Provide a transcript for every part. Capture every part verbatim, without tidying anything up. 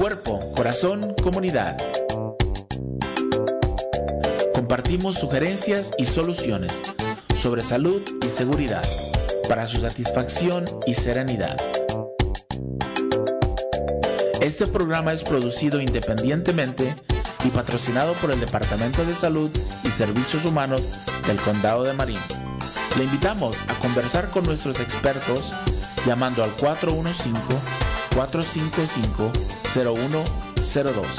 Cuerpo, corazón, comunidad. Compartimos sugerencias y soluciones sobre salud y seguridad para su satisfacción y serenidad. Este programa es producido independientemente y patrocinado por el Departamento de Salud y Servicios Humanos del Condado de Marin. Le invitamos a conversar con nuestros expertos llamando al cuatro uno cinco, cuatro cinco cinco, cero uno cero dos.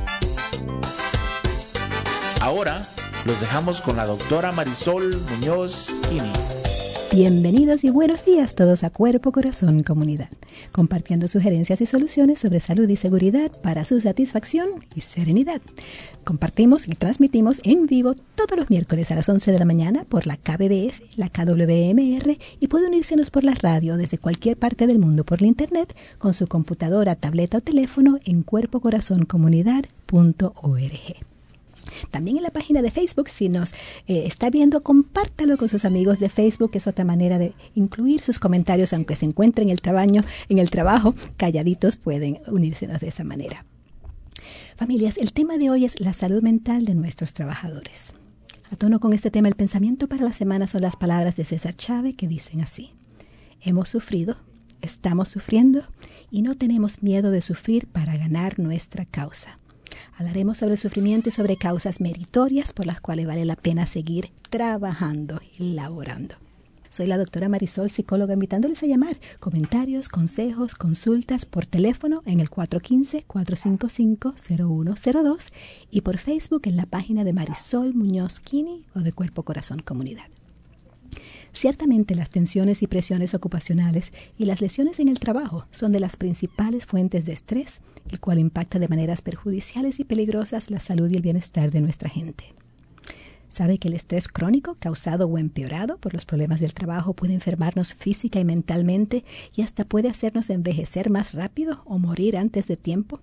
Ahora los dejamos con la doctora Marisol Muñoz Kini. Bienvenidos y buenos días todos a Cuerpo, Corazón, Comunidad, compartiendo sugerencias y soluciones sobre salud y seguridad para su satisfacción y serenidad. Compartimos y transmitimos en vivo todos los miércoles a las once de la mañana por la K B B F, la K W M R y puede unírsenos por la radio desde cualquier parte del mundo por la internet con su computadora, tableta o teléfono en cuerpo corazón comunidad punto org. También en la página de Facebook, si nos eh, está viendo, compártalo con sus amigos de Facebook, que es otra manera de incluir sus comentarios, aunque se encuentren en el, trabaño, en el trabajo, calladitos pueden unírsenos de esa manera. Familias, el tema de hoy es la salud mental de nuestros trabajadores. A tono con este tema, el pensamiento para la semana son las palabras de César Chávez que dicen así: hemos sufrido, estamos sufriendo y no tenemos miedo de sufrir para ganar nuestra causa. Hablaremos sobre el sufrimiento y sobre causas meritorias por las cuales vale la pena seguir trabajando y laborando. Soy la doctora Marisol, psicóloga, invitándoles a llamar. Comentarios, consejos, consultas por teléfono en el cuatro uno cinco, cuatro cinco cinco, cero uno cero dos y por Facebook en la página de Marisol Muñoz Kini o de Cuerpo Corazón Comunidad. Ciertamente las tensiones y presiones ocupacionales y las lesiones en el trabajo son de las principales fuentes de estrés, el cual impacta de maneras perjudiciales y peligrosas la salud y el bienestar de nuestra gente. ¿Sabe que el estrés crónico causado o empeorado por los problemas del trabajo puede enfermarnos física y mentalmente y hasta puede hacernos envejecer más rápido o morir antes de tiempo?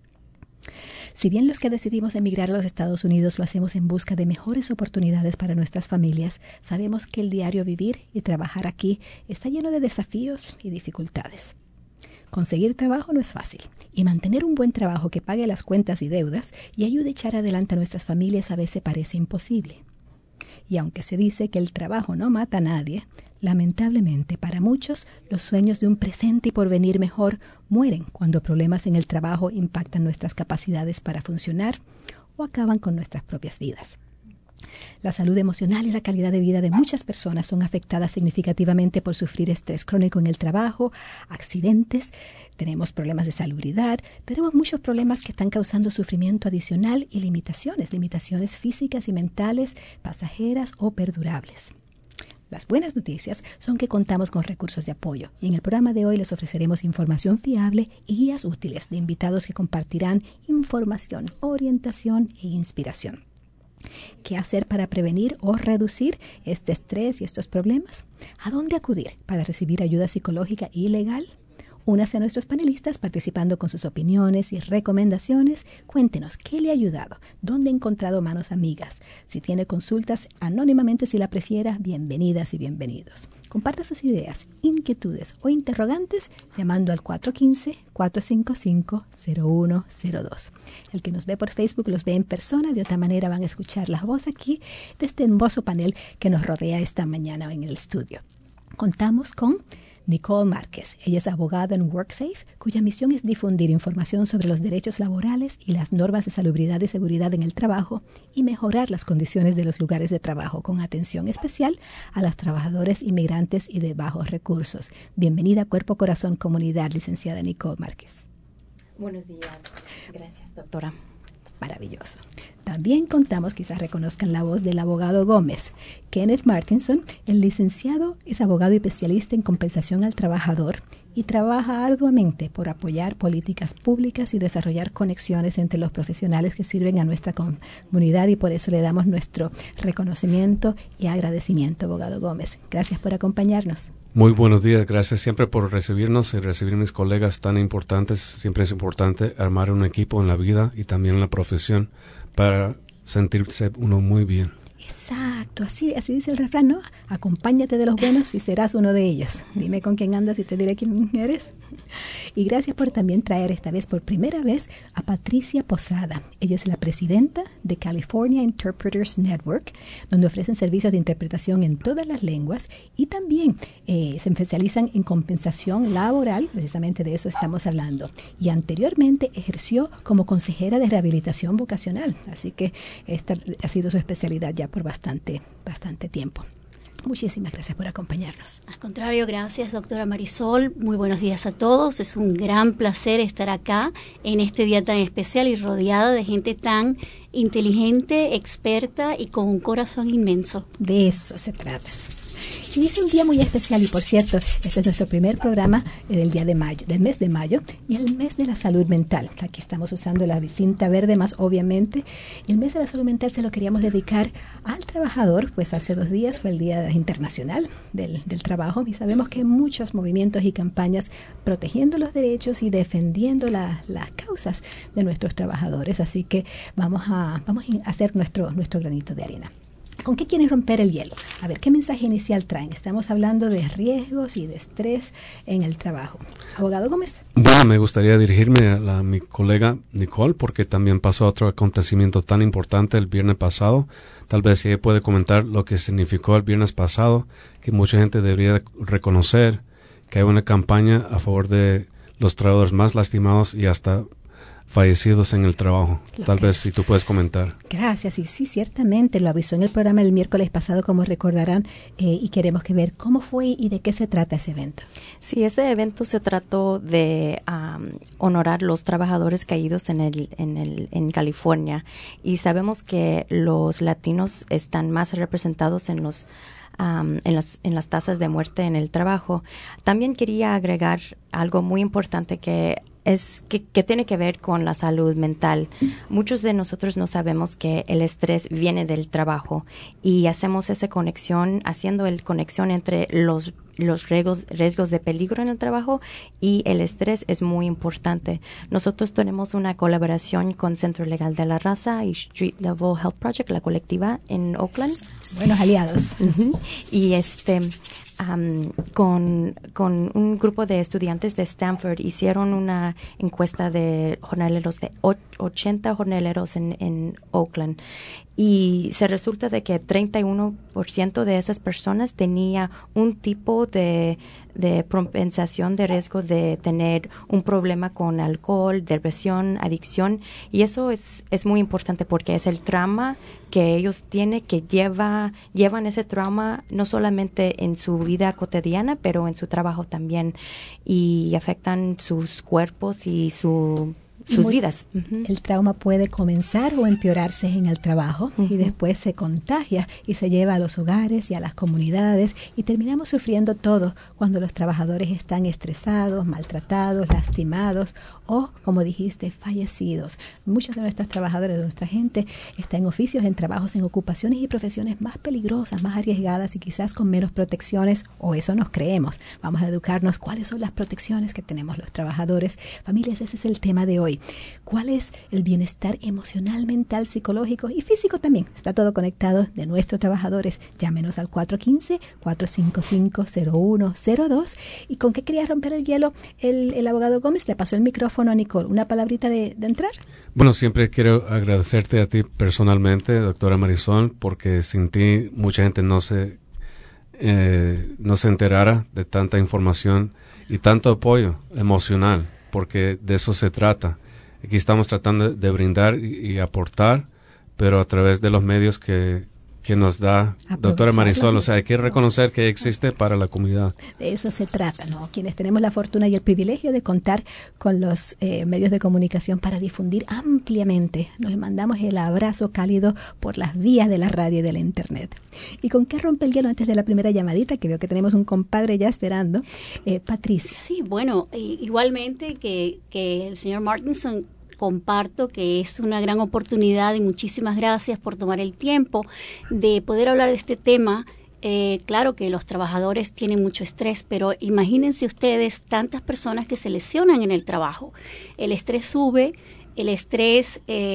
Si bien los que decidimos emigrar a los Estados Unidos lo hacemos en busca de mejores oportunidades para nuestras familias, sabemos que el diario vivir y trabajar aquí está lleno de desafíos y dificultades. Conseguir trabajo no es fácil y mantener un buen trabajo que pague las cuentas y deudas y ayude a echar adelante a nuestras familias a veces parece imposible. Y aunque se dice que el trabajo no mata a nadie, lamentablemente para muchos los sueños de un presente y porvenir mejor mueren cuando problemas en el trabajo impactan nuestras capacidades para funcionar o acaban con nuestras propias vidas. La salud emocional y la calidad de vida de muchas personas son afectadas significativamente por sufrir estrés crónico en el trabajo, accidentes, tenemos problemas de salubridad, tenemos muchos problemas que están causando sufrimiento adicional y limitaciones, limitaciones físicas y mentales, pasajeras o perdurables. Las buenas noticias son que contamos con recursos de apoyo y en el programa de hoy les ofreceremos información fiable y guías útiles de invitados que compartirán información, orientación e inspiración. ¿Qué hacer para prevenir o reducir este estrés y estos problemas? ¿A dónde acudir para recibir ayuda psicológica y legal? Únase a nuestros panelistas participando con sus opiniones y recomendaciones. Cuéntenos qué le ha ayudado, dónde ha encontrado manos amigas. Si tiene consultas anónimamente, si la prefiera, bienvenidas y bienvenidos. Comparta sus ideas, inquietudes o interrogantes llamando al cuatro uno cinco, cuatro cinco cinco, cero uno cero dos. El que nos ve por Facebook los ve en persona, de otra manera van a escuchar la voz aquí de este hermoso panel que nos rodea esta mañana en el estudio. Contamos con Nicole Márquez. Ella es abogada en WorkSafe, cuya misión es difundir información sobre los derechos laborales y las normas de salubridad y seguridad en el trabajo y mejorar las condiciones de los lugares de trabajo con atención especial a los trabajadores inmigrantes y de bajos recursos. Bienvenida a Cuerpo, Corazón, Comunidad, licenciada Nicole Márquez. Buenos días. Gracias, doctora. Maravilloso. También contamos, quizás reconozcan la voz del abogado Gómez, Kenneth Martinson. El licenciado es abogado y especialista en compensación al trabajador y trabaja arduamente por apoyar políticas públicas y desarrollar conexiones entre los profesionales que sirven a nuestra comunidad y por eso le damos nuestro reconocimiento y agradecimiento, abogado Gómez. Gracias por acompañarnos. Muy buenos días, gracias siempre por recibirnos y recibir a mis colegas tan importantes. Siempre es importante armar un equipo en la vida y también en la profesión para sentirse uno muy bien. Exacto, así, así dice el refrán, ¿no? Acompáñate de los buenos y serás uno de ellos. Dime con quién andas y te diré quién eres. Y gracias por también traer esta vez, por primera vez, a Patricia Posada. Ella es la presidenta de California Interpreters Network, donde ofrecen servicios de interpretación en todas las lenguas y también eh, se especializan en compensación laboral, precisamente de eso estamos hablando. Y anteriormente ejerció como consejera de rehabilitación vocacional, así que esta ha sido su especialidad ya por bastante, bastante tiempo. Muchísimas gracias por acompañarnos. Al contrario, gracias, doctora Marisol. Muy buenos días a todos. Es un gran placer estar acá en este día tan especial y rodeada de gente tan inteligente, experta y con un corazón inmenso. De eso se trata. Y es un día muy especial y, por cierto, este es nuestro primer programa del día de mayo, del mes de mayo y el mes de la salud mental. Aquí estamos usando la cinta verde más obviamente. Y el mes de la salud mental se lo queríamos dedicar al trabajador, pues hace dos días fue el Día Internacional del, del Trabajo y sabemos que hay muchos movimientos y campañas protegiendo los derechos y defendiendo la, las causas de nuestros trabajadores. Así que vamos a, vamos a hacer nuestro, nuestro granito de arena. ¿Con qué quieren romper el hielo? A ver, ¿qué mensaje inicial traen? Estamos hablando de riesgos y de estrés en el trabajo. Abogado Gómez. Bueno, me gustaría dirigirme a, la, a mi colega Nicole, porque también pasó otro acontecimiento tan importante el viernes pasado. Tal vez si ella puede comentar lo que significó el viernes pasado, que mucha gente debería reconocer que hay una campaña a favor de los trabajadores más lastimados y hasta fallecidos en el trabajo. Tal vez si tú puedes comentar. Gracias, y sí, ciertamente lo avisó en el programa el miércoles pasado, como recordarán, eh, y queremos que ver cómo fue y de qué se trata ese evento. Sí, ese evento se trató de um, honorar los trabajadores caídos en el, en el, en California, y sabemos que los latinos están más representados en los Um, en, las, en las tasas de muerte en el trabajo. También quería agregar algo muy importante que es que, que tiene que ver con la salud mental. Muchos de nosotros no sabemos que el estrés viene del trabajo y hacemos esa conexión, haciendo el conexión entre los los riesgos, riesgos de peligro en el trabajo y el estrés es muy importante. Nosotros tenemos una colaboración con Centro Legal de la Raza y Street Level Health Project, la colectiva en Oakland. Buenos aliados. Uh-huh. Y este um, con, con un grupo de estudiantes de Stanford hicieron una encuesta de jornaleros, de ochenta jornaleros en, en Oakland. Y se resulta de que treinta y uno por ciento de esas personas tenía un tipo de, de compensación de riesgo de tener un problema con alcohol, depresión, adicción. Y eso es, es muy importante porque es el trauma que ellos tienen, que lleva, llevan ese trauma no solamente en su vida cotidiana, pero en su trabajo también. Y afectan sus cuerpos y su... sus muy, vidas. Uh-huh. El trauma puede comenzar o empeorarse en el trabajo uh-huh. y después se contagia y se lleva a los hogares y a las comunidades y terminamos sufriendo todo cuando los trabajadores están estresados, maltratados, lastimados o, como dijiste, fallecidos. Muchos de nuestros trabajadores, de nuestra gente, están en oficios, en trabajos, en ocupaciones y profesiones más peligrosas, más arriesgadas y quizás con menos protecciones, o eso nos creemos. Vamos a educarnos cuáles son las protecciones que tenemos los trabajadores. Familias, ese es el tema de hoy. ¿Cuál es el bienestar emocional, mental, psicológico y físico también? Está todo conectado de nuestros trabajadores. Llámenos al cuatro uno cinco, cuatro cinco cinco, cero uno cero dos. ¿Y con qué quería romper el hielo el, el abogado Gómez? Le pasó el micrófono a Nicole. ¿Una palabrita de, de entrar? Bueno, siempre quiero agradecerte a ti personalmente, doctora Marisol, porque sin ti mucha gente no se, eh, no se enterara de tanta información y tanto apoyo emocional, porque de eso se trata. Aquí estamos tratando de brindar y, y aportar, pero a través de los medios que, que nos da doctora Marisol. O sea, hay que reconocer que existe para la comunidad. De eso se trata, ¿no? Quienes tenemos la fortuna y el privilegio de contar con los eh, medios de comunicación para difundir ampliamente. Nos mandamos el abrazo cálido por las vías de la radio y de la internet. ¿Y con qué rompe el hielo antes de la primera llamadita? Que veo que tenemos un compadre ya esperando. Eh, Patricia. Sí, bueno, igualmente que, que el señor Martinson, comparto que es una gran oportunidad y muchísimas gracias por tomar el tiempo de poder hablar de este tema. Eh, claro que los trabajadores tienen mucho estrés, pero imagínense ustedes tantas personas que se lesionan en el trabajo. El estrés sube, el estrés eh,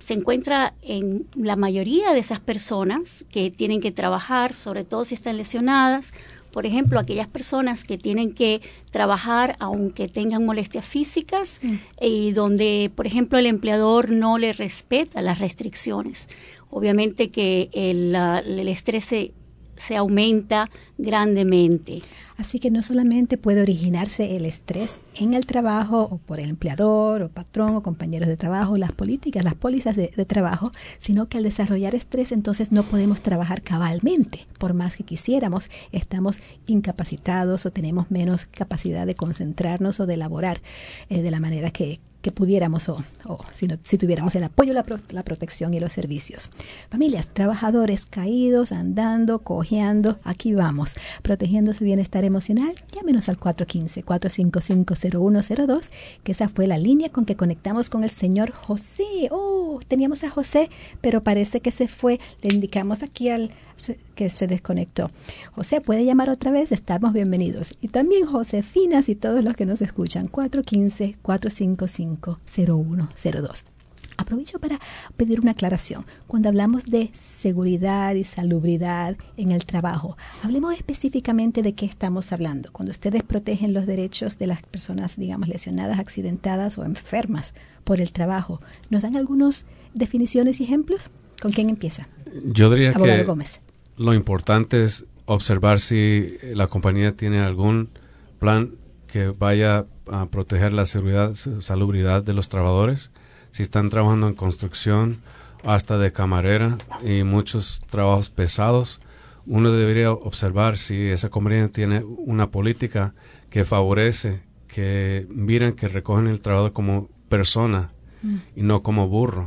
se encuentra en la mayoría de esas personas que tienen que trabajar, sobre todo si están lesionadas. Por ejemplo, aquellas personas que tienen que trabajar aunque tengan molestias físicas mm. y donde, por ejemplo, el empleador no le respeta las restricciones. Obviamente que el, el estrés se, se aumenta grandemente. Así que no solamente puede originarse el estrés en el trabajo o por el empleador o patrón o compañeros de trabajo, las políticas, las pólizas de, de trabajo, sino que al desarrollar estrés entonces no podemos trabajar cabalmente. Por más que quisiéramos, estamos incapacitados o tenemos menos capacidad de concentrarnos o de elaborar eh, de la manera que que pudiéramos o, o si, no, si tuviéramos el apoyo, la, pro, la protección y los servicios. Familias, trabajadores caídos, andando, cojeando, aquí vamos, protegiendo su bienestar emocional. Llámenos al cuatro uno cinco, cuatro cinco cinco, cero uno cero dos, que esa fue la línea con que conectamos con el señor José. Oh, teníamos a José, pero parece que se fue. Le indicamos aquí al que se desconectó. José, puede llamar otra vez, estamos bienvenidos. Y también Josefinas y todos los que nos escuchan, cuatro uno cinco, cuatro cinco cinco, cero uno cero dos. Aprovecho para pedir una aclaración. Cuando hablamos de seguridad y salubridad en el trabajo, hablemos específicamente de qué estamos hablando. Cuando ustedes protegen los derechos de las personas, digamos, lesionadas, accidentadas o enfermas por el trabajo, ¿nos dan algunas definiciones y ejemplos? ¿Con quién empieza? Yo diría Abogado que Gómez. Lo importante es observar si la compañía tiene algún plan que vaya a proteger la seguridad, salubridad de los trabajadores. Si están trabajando en construcción, hasta de camarera y muchos trabajos pesados, uno debería observar si esa compañía tiene una política que favorece, que miran que recogen el trabajador como persona mm. y no como burro.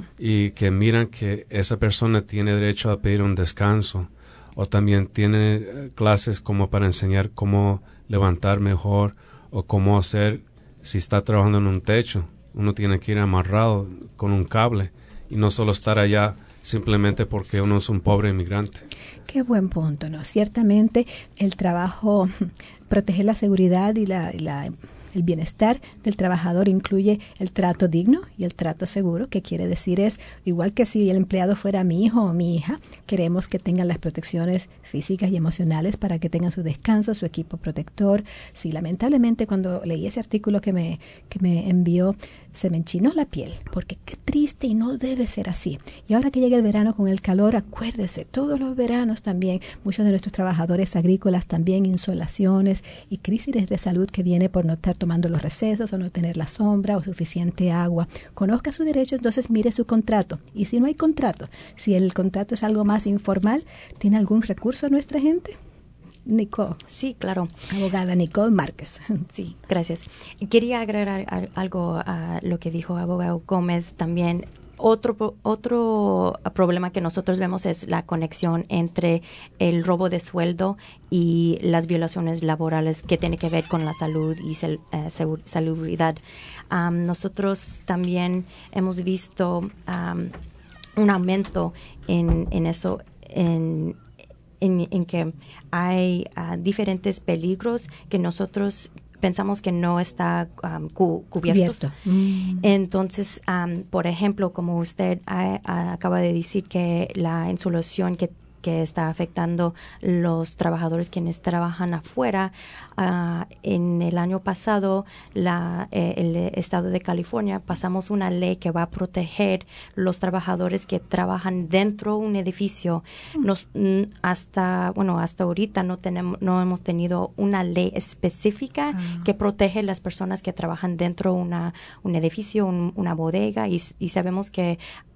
Y que miran que esa persona tiene derecho a pedir un descanso o también tiene clases como para enseñar cómo levantar mejor o cómo hacer si está trabajando en un techo. Uno tiene que ir amarrado con un cable y no solo estar allá simplemente porque uno es un pobre inmigrante. Qué buen punto, ¿no? Ciertamente el trabajo, proteger la seguridad y la... Y la el bienestar del trabajador incluye el trato digno y el trato seguro, que quiere decir es, igual que si el empleado fuera mi hijo o mi hija, queremos que tengan las protecciones físicas y emocionales para que tengan su descanso, su equipo protector. Sí, lamentablemente cuando leí ese artículo que me, que me envió, se me enchinó la piel, porque qué triste y no debe ser así. Y ahora que llega el verano con el calor, acuérdese, todos los veranos también, muchos de nuestros trabajadores agrícolas también, insolaciones y crisis de salud que viene por no estar tomando los recesos o no tener la sombra o suficiente agua. Conozca su derecho, entonces mire su contrato. Y si no hay contrato, si el contrato es algo más informal, ¿tiene algún recurso nuestra gente? Nicole. Sí, claro. Abogada Nicole Márquez. Sí, gracias. Quería agregar algo a lo que dijo abogado Gómez también. Otro, otro problema que nosotros vemos es la conexión entre el robo de sueldo y las violaciones laborales que tiene que ver con la salud y sal, uh, segur, salubridad. Um, nosotros también hemos visto um, un aumento en, en eso, en, en, en que hay uh, diferentes peligros que nosotros pensamos que no está um, cu- cubiertos. Cubierto. Mm. Entonces, um, por ejemplo, como usted a, a, acaba de decir que la insolación que que está afectando los trabajadores quienes trabajan afuera. Uh, en el año pasado, la, eh, el estado de California pasamos una ley que va a proteger los trabajadores que trabajan dentro de un edificio. Mm. Nos, mm, hasta, bueno, hasta ahorita no tenemos, no hemos tenido una ley específica ah. que protege a las personas que trabajan dentro de una, un edificio, un, una bodega, y, y sabemos que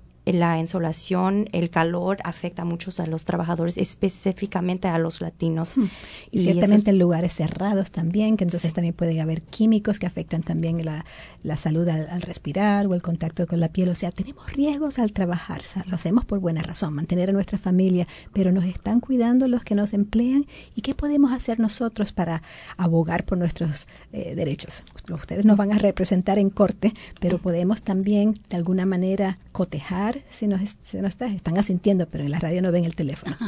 la insolación, el calor afecta mucho a los trabajadores, específicamente a los latinos. Hmm. Y, y ciertamente en lugares cerrados también, que entonces sí. también puede haber químicos que afectan también la, la salud al, al respirar o el contacto con la piel. O sea, tenemos riesgos al trabajar. O sea, lo hacemos por buena razón, mantener a nuestra familia, pero nos están cuidando los que nos emplean. ¿Y qué podemos hacer nosotros para abogar por nuestros eh, derechos? Ustedes nos van a representar en corte, pero podemos también de alguna manera cotejar. Si nos, si nos está, están asintiendo, pero en la radio no ven el teléfono.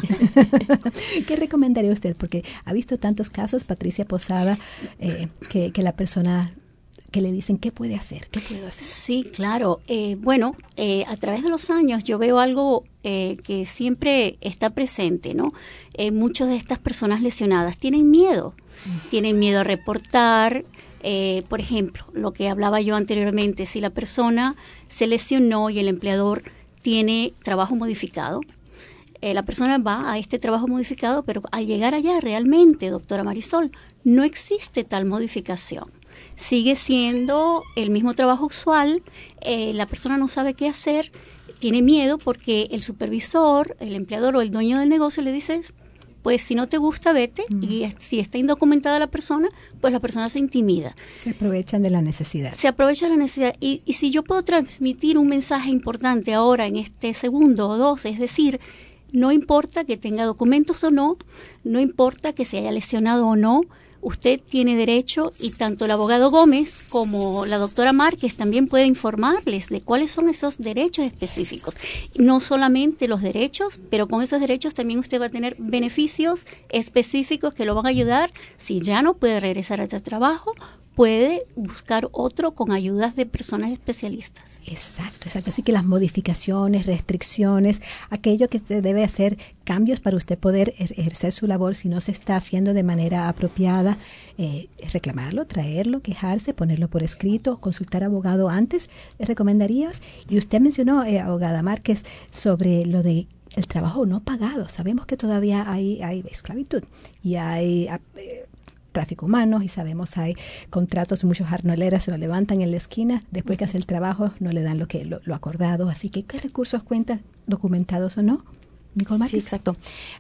¿Qué recomendaría usted? Porque ha visto tantos casos, Patricia Posada, eh, que, que la persona que le dicen qué puede hacer, qué puedo hacer. Sí, claro. Eh, bueno, eh, a través de los años yo veo algo eh, que siempre está presente, ¿no? Eh, muchas de estas personas lesionadas tienen miedo, mm. tienen miedo a reportar. Eh, por ejemplo, lo que hablaba yo anteriormente, si la persona se lesionó y el empleador tiene trabajo modificado, eh, la persona va a este trabajo modificado, pero al llegar allá realmente, doctora Marisol, no existe tal modificación. Sigue siendo el mismo trabajo usual, eh, la persona no sabe qué hacer, tiene miedo porque el supervisor, el empleador o el dueño del negocio le dice, pues si no te gusta, vete, mm. y si está indocumentada la persona, pues la persona se intimida. Se aprovechan de la necesidad. Se aprovecha de la necesidad. Y, y si yo puedo transmitir un mensaje importante ahora en este segundo o dos, es decir, no importa que tenga documentos o no, no importa que se haya lesionado o no, usted tiene derecho, y tanto el abogado Gómez como la doctora Márquez también puede informarles de cuáles son esos derechos específicos. No solamente los derechos, pero con esos derechos también usted va a tener beneficios específicos que lo van a ayudar. Si ya no puede regresar a este trabajo, puede buscar otro con ayudas de personas especialistas. Exacto, exacto. Así que las modificaciones, restricciones, aquello que se debe hacer, cambios para usted poder ejercer su labor si no se está haciendo de manera apropiada, eh, reclamarlo, traerlo, quejarse, ponerlo por escrito, consultar abogado antes, ¿le recomendarías? Y usted mencionó, eh, abogada Márquez, sobre lo de el trabajo no pagado. Sabemos que todavía hay, hay esclavitud y hay eh, tráfico humano, y sabemos hay contratos, muchos jarnoleras se lo levantan en la esquina, después que hace el trabajo no le dan lo que lo, lo acordado, así que ¿qué recursos cuentan, documentados o no? Nicole Márquez. Sí, exacto.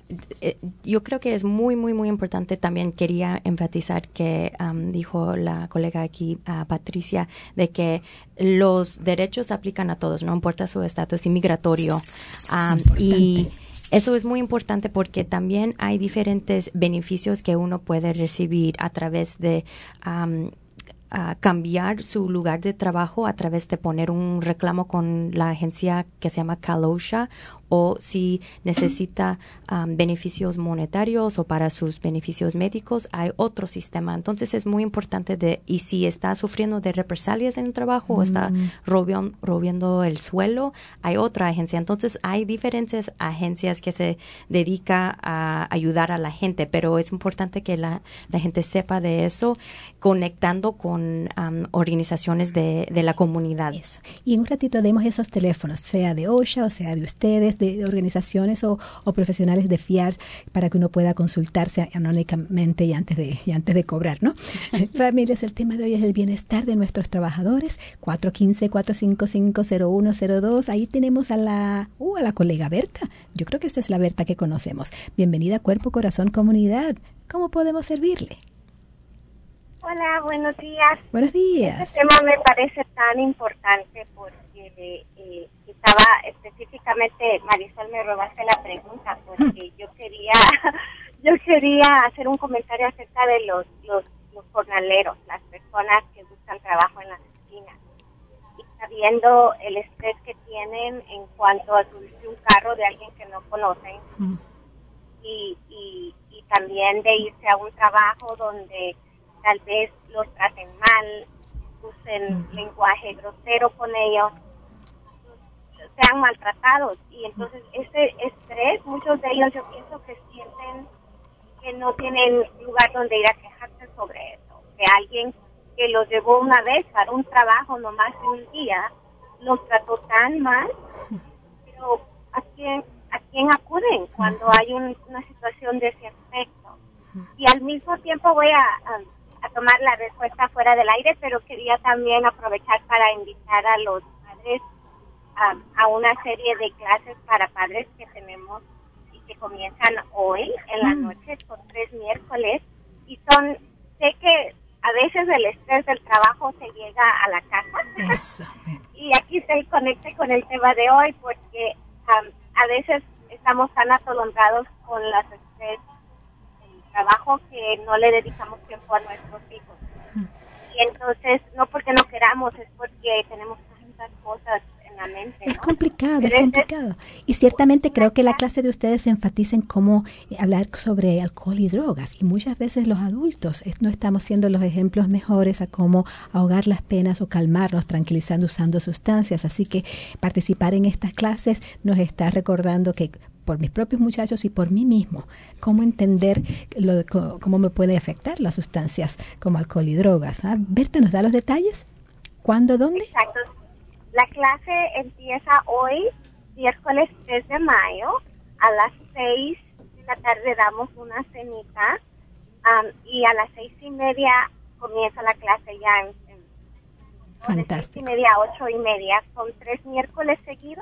Eh, yo creo que es muy, muy, muy importante. También quería enfatizar que um, dijo la colega aquí, uh, Patricia, de que los derechos aplican a todos, no importa su estatus inmigratorio. Um, y eso es muy importante porque también hay diferentes beneficios que uno puede recibir a través de um, a cambiar su lugar de trabajo a través de poner un reclamo con la agencia que se llama CalOSHA, o si necesita um, beneficios monetarios o para sus beneficios médicos, hay otro sistema. Entonces es muy importante de, y si está sufriendo de represalias en el trabajo mm. o está robion, robiendo el suelo, hay otra agencia. Entonces hay diferentes agencias que se dedica a ayudar a la gente, pero es importante que la, la gente sepa de eso, conectando con um, organizaciones de, de la comunidad. Eso. Y en un ratito demos esos teléfonos, sea de OSHA o sea de ustedes, de, de organizaciones o, o profesionales de F I A R, para que uno pueda consultarse anónimamente y antes de, y antes de cobrar, ¿no? Familias, el tema de hoy es el bienestar de nuestros trabajadores. cuatro uno cinco, cuatro cinco cinco, cero uno cero dos. Ahí tenemos a la, uh, a la colega Berta. Yo creo que esta es la Berta que conocemos. Bienvenida a Cuerpo, Corazón, Comunidad. ¿Cómo podemos servirle? Hola, buenos días. Buenos días. Este tema me parece tan importante porque eh, estaba específicamente, Marisol, me robaste la pregunta porque yo quería yo quería hacer un comentario acerca de los, los, los jornaleros, las personas que buscan trabajo en las esquinas. Y sabiendo el estrés que tienen en cuanto a subirse un carro de alguien que no conocen mm. y, y, y también de irse a un trabajo donde tal vez los traten mal, usen mm. lenguaje grosero con ellos, sean maltratados. Y entonces ese estrés, muchos de ellos yo pienso que sienten que no tienen lugar donde ir a quejarse sobre eso. Que alguien que los llevó una vez para un trabajo nomás de un día, los trató tan mal, pero ¿a quién, a quién acuden cuando hay un, una situación de ese aspecto? Y al mismo tiempo voy a... a a tomar la respuesta fuera del aire, pero quería también aprovechar para invitar a los padres a, a una serie de clases para padres que tenemos y que comienzan hoy en la noche, son tres miércoles, y son, sé que a veces el estrés del trabajo se llega a la casa. Eso. Y aquí se conecta con el tema de hoy porque um, a veces estamos tan atolondrados con las estrés trabajo que no le dedicamos tiempo a nuestros hijos. Y entonces, no porque no queramos, es porque tenemos tantas cosas en oportunamente. Es ¿no? complicado, Pero es complicado. Y ciertamente creo que la clase de ustedes se enfatiza en cómo hablar sobre alcohol y drogas. Y muchas veces los adultos no estamos siendo los ejemplos mejores a cómo ahogar las penas o calmarnos, tranquilizando usando sustancias. Así que participar en estas clases nos está recordando que por mis propios muchachos y por mí mismo, cómo entender lo, cómo me puede afectar las sustancias como alcohol y drogas. ¿Ah? Berta, ¿nos da los detalles? ¿Cuándo, dónde? Exacto. La clase empieza hoy, miércoles tres de mayo, a las seis de la tarde damos una cenita um, y a las seis y media comienza la clase ya en, en Fantástico. de seis y media a ocho y media. Son tres miércoles seguidos.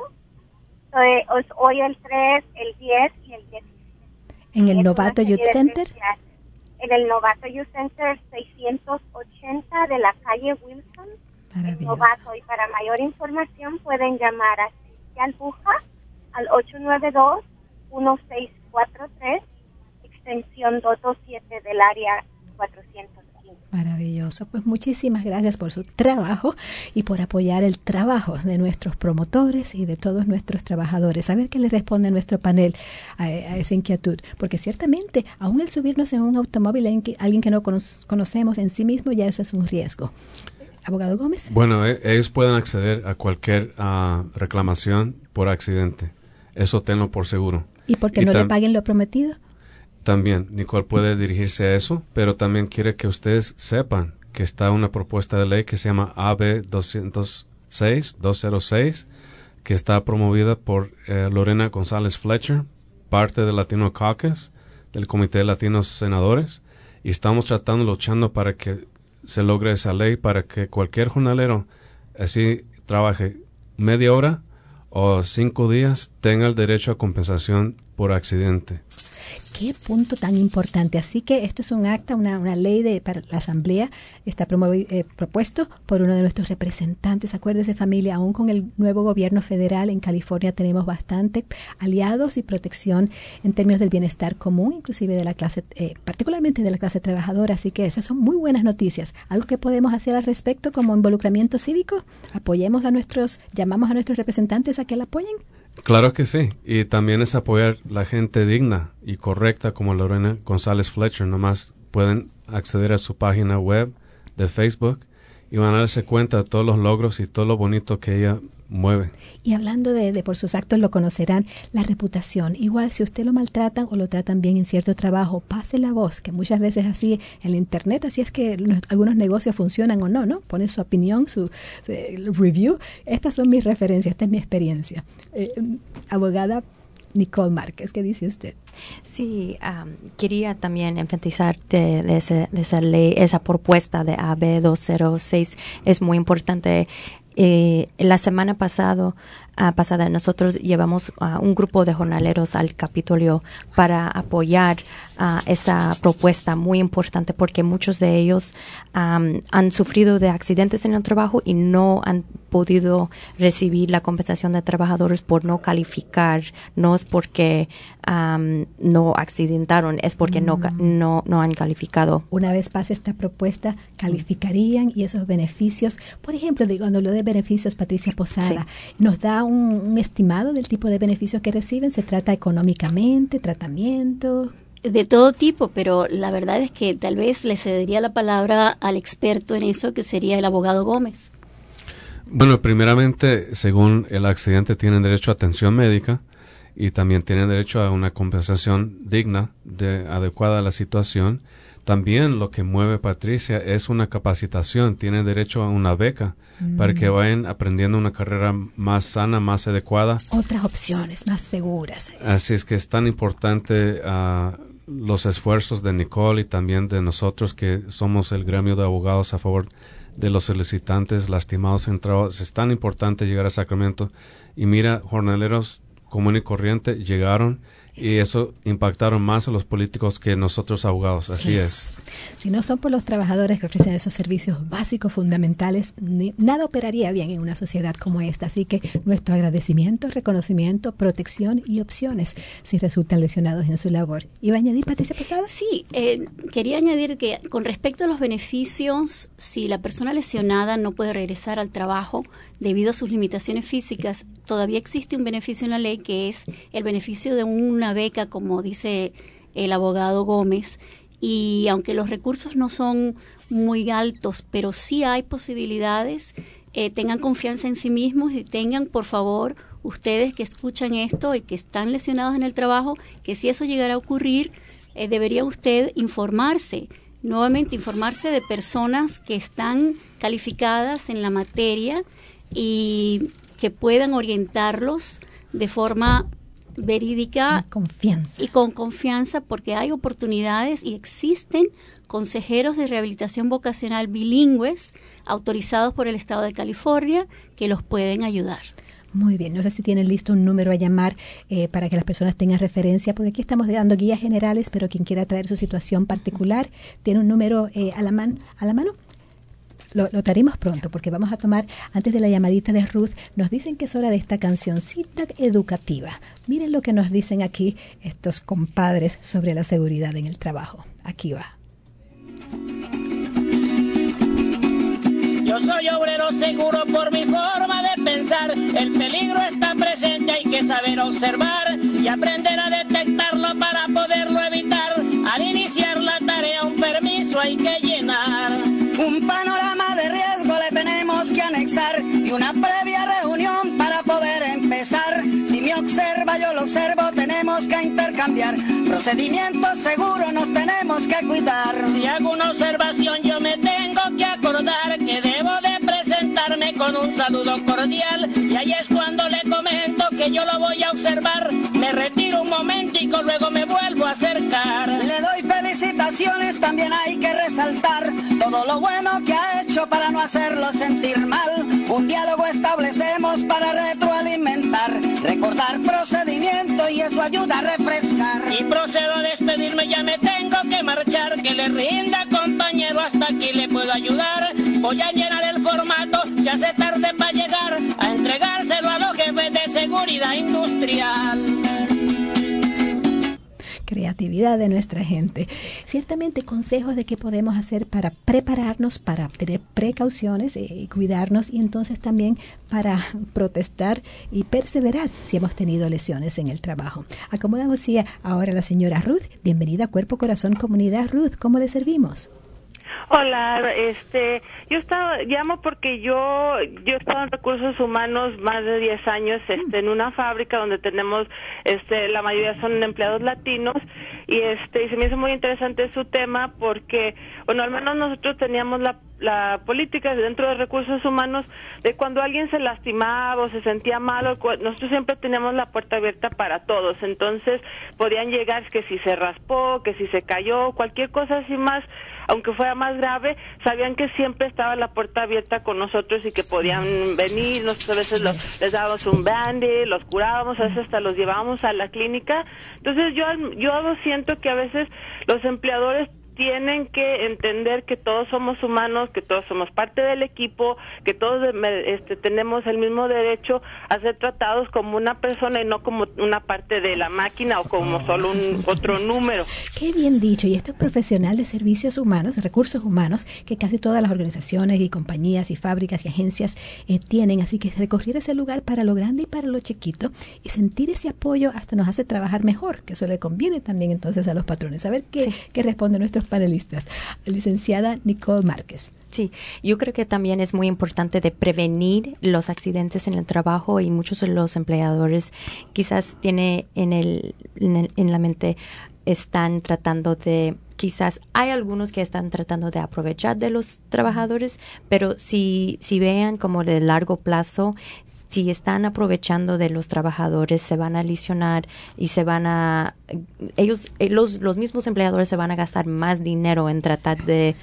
Hoy, hoy el tres, el diez y el diecisiete. ¿En el Es Novato una Youth serie de Center? actividades. En el Novato Youth Center seiscientos ochenta de la calle Wilson. En Novato. Y para mayor información pueden llamar a Cintia Albuja al ocho nueve dos, uno seis cuatro tres, extensión doscientos veintisiete del área cuatrocientos quince. Maravilloso. Pues muchísimas gracias por su trabajo y por apoyar el trabajo de nuestros promotores y de todos nuestros trabajadores. A ver qué le responde nuestro panel a, a esa inquietud. Porque ciertamente, aún el subirnos en un automóvil, en que, alguien que no cono- conocemos en sí mismo, ya eso es un riesgo. Abogado Gómez. Bueno, e- ellos pueden acceder a cualquier uh, reclamación por accidente. Eso tenlo por seguro. ¿Y porque y no tam- le paguen lo prometido? También, Nicole puede dirigirse a eso, pero también quiere que ustedes sepan que está una propuesta de ley que se llama A B doscientos seis, doscientos seis, que está promovida por eh, Lorena González Fletcher, parte del Latino Caucus, del Comité de Latinos Senadores, y estamos tratando, luchando para que se logre esa ley, para que cualquier jornalero así trabaje media hora o cinco días tenga el derecho a compensación por accidente. Qué punto tan importante. Así que esto es un acta, una, una ley de para la Asamblea, está promovi- eh, propuesto por uno de nuestros representantes. Acuérdese, familia, aún con el nuevo gobierno federal en California tenemos bastante aliados y protección en términos del bienestar común, inclusive de la clase, eh, particularmente de la clase trabajadora. Así que esas son muy buenas noticias. ¿Algo que podemos hacer al respecto como involucramiento cívico? Apoyemos a nuestros, llamamos a nuestros representantes a que la apoyen. Claro que sí, y también es apoyar la gente digna y correcta como Lorena González Fletcher. Nomás pueden acceder a su página web de Facebook y van a darse cuenta de todos los logros y todo lo bonito que ella mueve. Y hablando de, de por sus actos lo conocerán, la reputación. Igual si usted lo maltratan o lo tratan bien en cierto trabajo, pase la voz, que muchas veces así en la internet, así es que los, algunos negocios funcionan o no, ¿no? Pone su opinión, su eh, review. Estas son mis referencias, esta es mi experiencia. Eh, abogada Nicole Márquez, ¿qué dice usted? Sí, um, quería también enfatizar de, de, ese, de esa ley, esa propuesta de A B doscientos seis es muy importante. Eh, la semana pasado, uh, pasada nosotros llevamos uh, un grupo de jornaleros al Capitolio para apoyar uh, esa propuesta muy importante porque muchos de ellos um, han sufrido de accidentes en el trabajo y no han podido recibir la compensación de trabajadores por no calificar. No es porque um, no accidentaron, es porque mm. no, no, no han calificado. Una vez pase esta propuesta, calificarían y esos beneficios, por ejemplo, de, cuando lo de beneficios, Patricia Posada, sí. nos da un, un estimado del tipo de beneficios que reciben. ¿Se trata económicamente, tratamiento? De todo tipo, pero la verdad es que tal vez le cedería la palabra al experto en eso, que sería el abogado Gómez. Bueno, primeramente, según el accidente, tienen derecho a atención médica y también tienen derecho a una compensación digna, de, adecuada a la situación. También lo que mueve Patricia es una capacitación, tienen derecho a una beca mm. para que vayan aprendiendo una carrera más sana, más adecuada. Otras opciones, más seguras. Así es que es tan importante uh, los esfuerzos de Nicole y también de nosotros que somos el gremio de abogados a favor de los solicitantes lastimados en trabajo. Es tan importante llegar a Sacramento y mira, jornaleros común y corriente llegaron y eso impactaron más a los políticos que nosotros abogados. Así es. es. Si no son por los trabajadores que ofrecen esos servicios básicos, fundamentales, ni, nada operaría bien en una sociedad como esta. Así que nuestro agradecimiento, reconocimiento, protección y opciones si resultan lesionados en su labor. ¿Iba a añadir, Patricia Posada? Sí, eh, quería añadir que con respecto a los beneficios, si la persona lesionada no puede regresar al trabajo debido a sus limitaciones físicas, todavía existe un beneficio en la ley que es el beneficio de una beca, como dice el abogado Gómez, y aunque los recursos no son muy altos, pero sí hay posibilidades, eh, tengan confianza en sí mismos y tengan, por favor, ustedes que escuchan esto y que están lesionados en el trabajo, que si eso llegara a ocurrir, eh, debería usted informarse, nuevamente informarse de personas que están calificadas en la materia y que puedan orientarlos de forma verídica confianza. y con confianza, porque hay oportunidades y existen consejeros de rehabilitación vocacional bilingües autorizados por el Estado de California que los pueden ayudar. Muy bien, no sé si tienen listo un número a llamar eh, para que las personas tengan referencia, porque aquí estamos dando guías generales, pero quien quiera traer su situación particular, ¿tiene un número eh, a la man, a la mano? Lo, lo traeremos pronto, porque vamos a tomar, antes de la llamadita de Ruth, nos dicen que es hora de esta cancioncita educativa. Miren lo que nos dicen aquí estos compadres sobre la seguridad en el trabajo. Aquí va. Yo soy obrero seguro por mi forma de pensar. El peligro está presente, hay que saber observar y aprender a detectarlo para poderlo evitar. Al iniciar la tarea un permiso hay que llenar. Un panorama de riesgo le tenemos que anexar y una previa reunión para poder empezar. Si me observa, yo lo observo, tenemos que intercambiar. Procedimientos seguros nos tenemos que cuidar. Si hago una observación, yo me tengo que acordar que debo de presentarme con un saludo cordial. Y ahí es cuando le comento que yo lo voy a observar. Me retiro un momentico, luego me vuelvo a acercar. Le doy felicitaciones, también hay que resaltar todo lo bueno que ha hecho para no hacerlo sentir mal. Un diálogo establecemos para retroalimentar, recordar procedimiento y eso ayuda a refrescar. Y procedo a despedirme, ya me tengo que marchar. Que le rinda, compañero, hasta aquí le puedo ayudar. Voy a llenar el formato, se hace tarde para llegar a entregárselo a los jefes de seguridad industrial. Creatividad de nuestra gente. Ciertamente consejos de qué podemos hacer para prepararnos, para tener precauciones y eh, cuidarnos, y entonces también para protestar y perseverar si hemos tenido lesiones en el trabajo. Acomodamos sí, ahora la señora Ruth. Bienvenida a Cuerpo, Corazón, Comunidad. Ruth, ¿cómo le servimos? Hola, este, yo estaba, llamo porque yo, yo he estado en recursos humanos más de diez años, este, en una fábrica donde tenemos, este, la mayoría son empleados latinos, y este, y se me hizo muy interesante su tema porque, bueno, al menos nosotros teníamos la, la política dentro de recursos humanos de cuando alguien se lastimaba o se sentía mal, nosotros siempre teníamos la puerta abierta para todos, entonces podían llegar que si se raspó, que si se cayó, cualquier cosa así más, aunque fuera más grave, sabían que siempre estaba la puerta abierta con nosotros y que podían venir. Nosotros a veces los, les dábamos un band-aid, los curábamos, a veces hasta los llevábamos a la clínica. Entonces yo, yo siento que a veces los empleadores tienen que entender que todos somos humanos, que todos somos parte del equipo, que todos este, tenemos el mismo derecho a ser tratados como una persona y no como una parte de la máquina o como solo un otro número. Qué bien dicho, y esto es profesional de servicios humanos, recursos humanos, que casi todas las organizaciones y compañías y fábricas y agencias eh, tienen, así que recorrer ese lugar para lo grande y para lo chiquito y sentir ese apoyo hasta nos hace trabajar mejor, que eso le conviene también entonces a los patrones. A ver qué, sí. qué responden nuestros panelistas. Licenciada Nicole Márquez. Sí, yo creo que también es muy importante de prevenir los accidentes en el trabajo, y muchos de los empleadores quizás tiene en el en, el, en la mente están tratando de, quizás hay algunos que están tratando de aprovechar de los trabajadores, pero si si vean como de largo plazo, si están aprovechando de los trabajadores, se van a lesionar y se van a, ellos, los, los mismos empleadores se van a gastar más dinero en tratar de...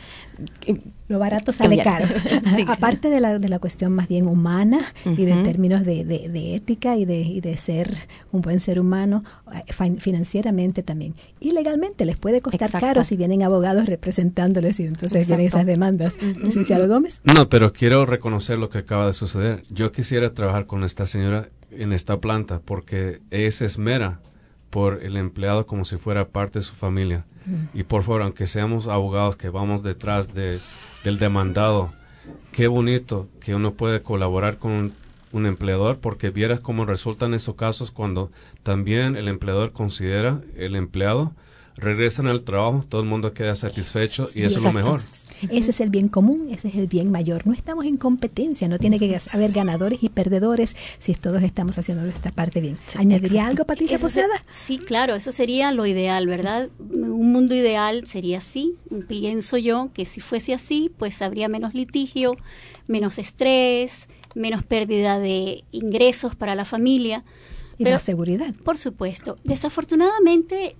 Lo barato sale cambiar. caro. Sí. Aparte de la, de la cuestión más bien humana Uh-huh. y de en términos de, de, de ética y de, y de ser un buen ser humano, fin, financieramente también. Y legalmente les puede costar Exacto. caro si vienen abogados representándoles y entonces Exacto. vienen esas demandas. Uh-huh. Licenciado Gómez. No, pero quiero reconocer lo que acaba de suceder. Yo quisiera trabajar con esta señora en esta planta porque ella se esmera por el empleado como si fuera parte de su familia. Mm. Y por favor, aunque seamos abogados que vamos detrás de, del demandado, qué bonito que uno puede colaborar con un, un empleador, porque vieras cómo resultan esos casos cuando también el empleador considera el empleado, regresan al trabajo, todo el mundo queda satisfecho y eso es lo mejor. Ese es el bien común, ese es el bien mayor. No estamos en competencia, no tiene que haber ganadores y perdedores si todos estamos haciendo nuestra parte bien. ¿Añadiría Exacto. algo, Patricia Eso Posada? Se, sí, claro, eso sería lo ideal, ¿verdad? Un mundo ideal sería así. Pienso yo que si fuese así, pues habría menos litigio, menos estrés, menos pérdida de ingresos para la familia. Y Pero, más seguridad. Por supuesto. Desafortunadamente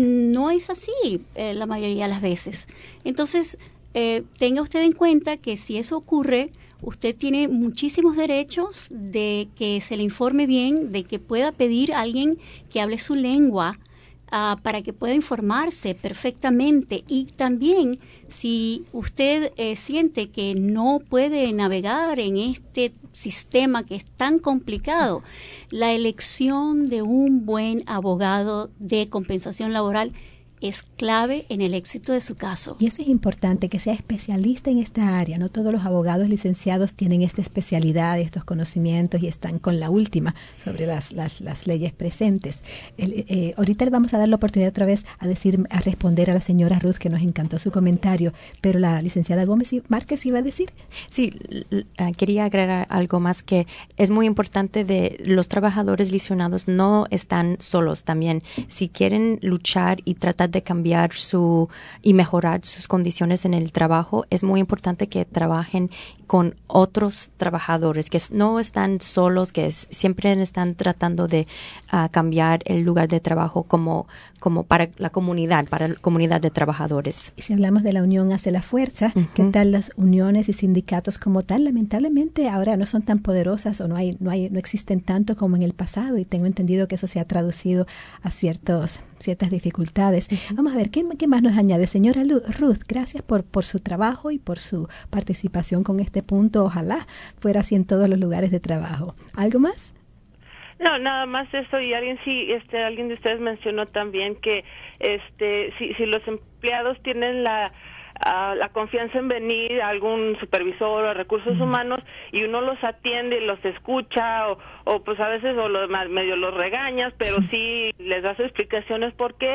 no es así eh, la mayoría de las veces. Entonces, eh, tenga usted en cuenta que si eso ocurre, usted tiene muchísimos derechos de que se le informe bien, de que pueda pedir a alguien que hable su lengua uh, para que pueda informarse perfectamente. Y también, si usted eh, siente que no puede navegar en este sistema que es tan complicado, la elección de un buen abogado de compensación laboral es clave en el éxito de su caso. Y eso es importante, que sea especialista en esta área. No todos los abogados licenciados tienen esta especialidad, estos conocimientos y están con la última sobre las, las, las leyes presentes. El, eh, ahorita le vamos a dar la oportunidad otra vez a decir, a responder a la señora Ruth, que nos encantó su comentario, pero la licenciada Gómez Márquez iba a decir. Sí, uh, quería agregar algo más, que es muy importante de los trabajadores lesionados no están solos también. Si quieren luchar y tratar de cambiar su y mejorar sus condiciones en el trabajo, es muy importante que trabajen con otros trabajadores, que no están solos, que es, siempre están tratando de uh, cambiar el lugar de trabajo como, como para la comunidad, para la comunidad de trabajadores. Y si hablamos de la unión hace la fuerza, uh-huh. ¿qué tal las uniones y sindicatos como tal? Lamentablemente ahora no son tan poderosas o no hay, no hay, no existen tanto como en el pasado, y tengo entendido que eso se ha traducido a ciertos, ciertas dificultades. Uh-huh. Vamos a ver, ¿qué, qué más nos añade? Señora Ruth, gracias por, por su trabajo y por su participación con este punto. Ojalá fuera así en todos los lugares de trabajo. ¿Algo más? No, nada más eso. Y alguien sí, este, alguien de ustedes mencionó también que, este, si, si los empleados tienen la Uh, la confianza en venir a algún supervisor o a recursos uh-huh. humanos y uno los atiende y los escucha o, o pues a veces o los, medio los regañas, pero uh-huh. sí les das explicaciones porque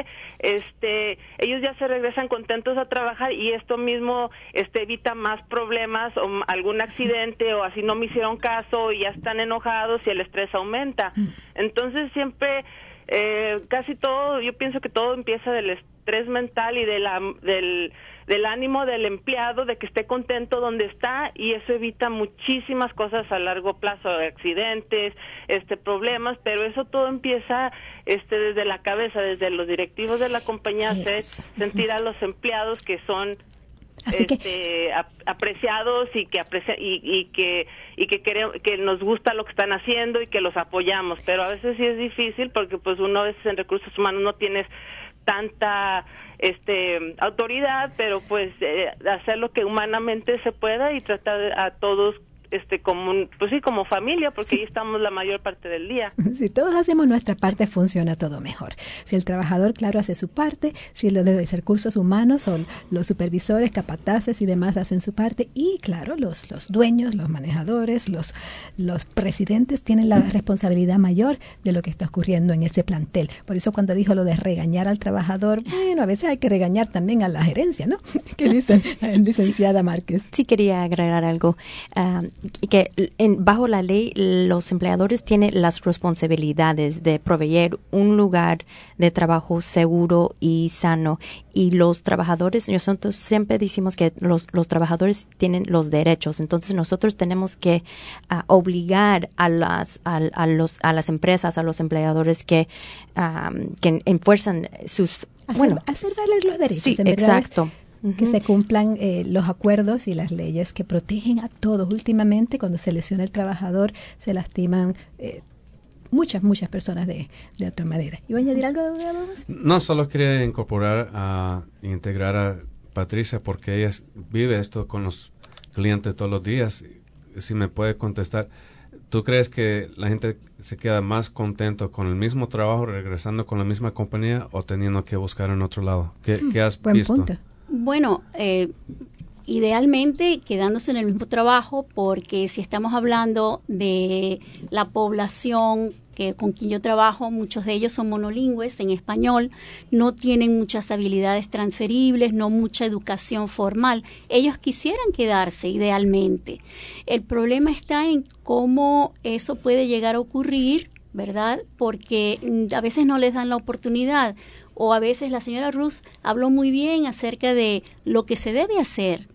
este ellos ya se regresan contentos a trabajar y esto mismo este evita más problemas o algún accidente o así no me hicieron caso y ya están enojados y el estrés aumenta. Uh-huh. Entonces siempre eh, casi todo, yo pienso que todo empieza del estrés mental y de la del del ánimo del empleado, de que esté contento donde está, y eso evita muchísimas cosas a largo plazo, accidentes, este problemas, pero eso todo empieza este desde la cabeza, desde los directivos de la compañía, hacer sentir a los empleados que son este, que... ap- apreciados y que aprecia- y, y que y que queremos, que nos gusta lo que están haciendo y que los apoyamos, pero a veces sí es difícil porque pues uno a veces en recursos humanos no tienes tanta este autoridad, pero pues eh, hacer lo que humanamente se pueda y tratar a todos este como un, pues sí, como familia, porque sí. ahí estamos la mayor parte del día. Si todos hacemos nuestra parte, funciona todo mejor. Si el trabajador, claro, hace su parte, si los de recursos humanos o los supervisores, capataces y demás hacen su parte, y claro, los los dueños, los manejadores, los los presidentes tienen la responsabilidad mayor de lo que está ocurriendo en ese plantel. Por eso cuando dijo lo de regañar al trabajador, bueno, a veces hay que regañar también a la gerencia, ¿no? ¿Qué dicen, licenciada Márquez? Sí, quería agregar algo. Uh, que en, bajo la ley los empleadores tienen las responsabilidades de proveer un lugar de trabajo seguro y sano, y los trabajadores, nosotros siempre decimos que los, los trabajadores tienen los derechos, entonces nosotros tenemos que uh, obligar a las a, a los a las empresas, a los empleadores que um, que enfuerzan sus hacer, bueno hacer valer los derechos. Sí, en verdad, exacto. Que uh-huh. se cumplan eh, los acuerdos y las leyes que protegen a todos. Últimamente, cuando se lesiona el trabajador, se lastiman eh, muchas, muchas personas de, de otra manera. ¿Iba a añadir algo de algo más? No, solo quería incorporar a integrar a Patricia, porque ella vive esto con los clientes todos los días. Si me puede contestar, ¿tú crees que la gente se queda más contento con el mismo trabajo, regresando con la misma compañía, o teniendo que buscar en otro lado? ¿Qué, hmm, ¿qué has buen visto? Punto. Bueno, eh, idealmente quedándose en el mismo trabajo, porque si estamos hablando de la población que con quien yo trabajo, muchos de ellos son monolingües en español, no tienen muchas habilidades transferibles, no mucha educación formal. Ellos quisieran quedarse idealmente. El problema está en cómo eso puede llegar a ocurrir, ¿verdad? Porque a veces no les dan la oportunidad. O a veces la señora Ruth habló muy bien acerca de lo que se debe hacer,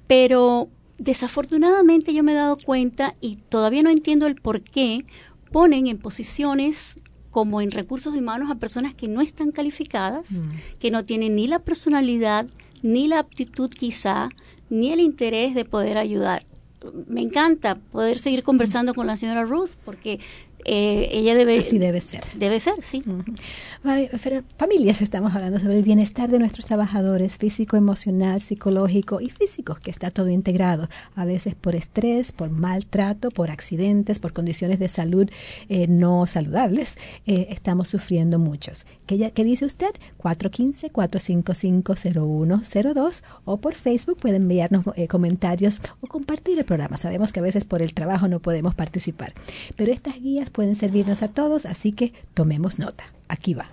pero desafortunadamente yo me he dado cuenta, y todavía no entiendo el por qué, ponen en posiciones como en recursos humanos a personas que no están calificadas, mm. que no tienen ni la personalidad, ni la aptitud quizá, ni el interés de poder ayudar. Me encanta poder seguir conversando mm. con la señora Ruth, porque Eh, ella debe... Así debe ser. Debe ser, sí. Uh-huh. Vale, pero familias, estamos hablando sobre el bienestar de nuestros trabajadores, físico, emocional, psicológico y físico, que está todo integrado, a veces por estrés, por maltrato, por accidentes, por condiciones de salud eh, no saludables, eh, estamos sufriendo muchos. ¿Qué, ya, ¿Qué dice usted? cuatro uno cinco, cuatro cinco cinco, cero uno cero dos, o por Facebook pueden enviarnos eh, comentarios o compartir el programa. Sabemos que a veces por el trabajo no podemos participar, pero estas guías pueden servirnos a todos, así que tomemos nota. Aquí va.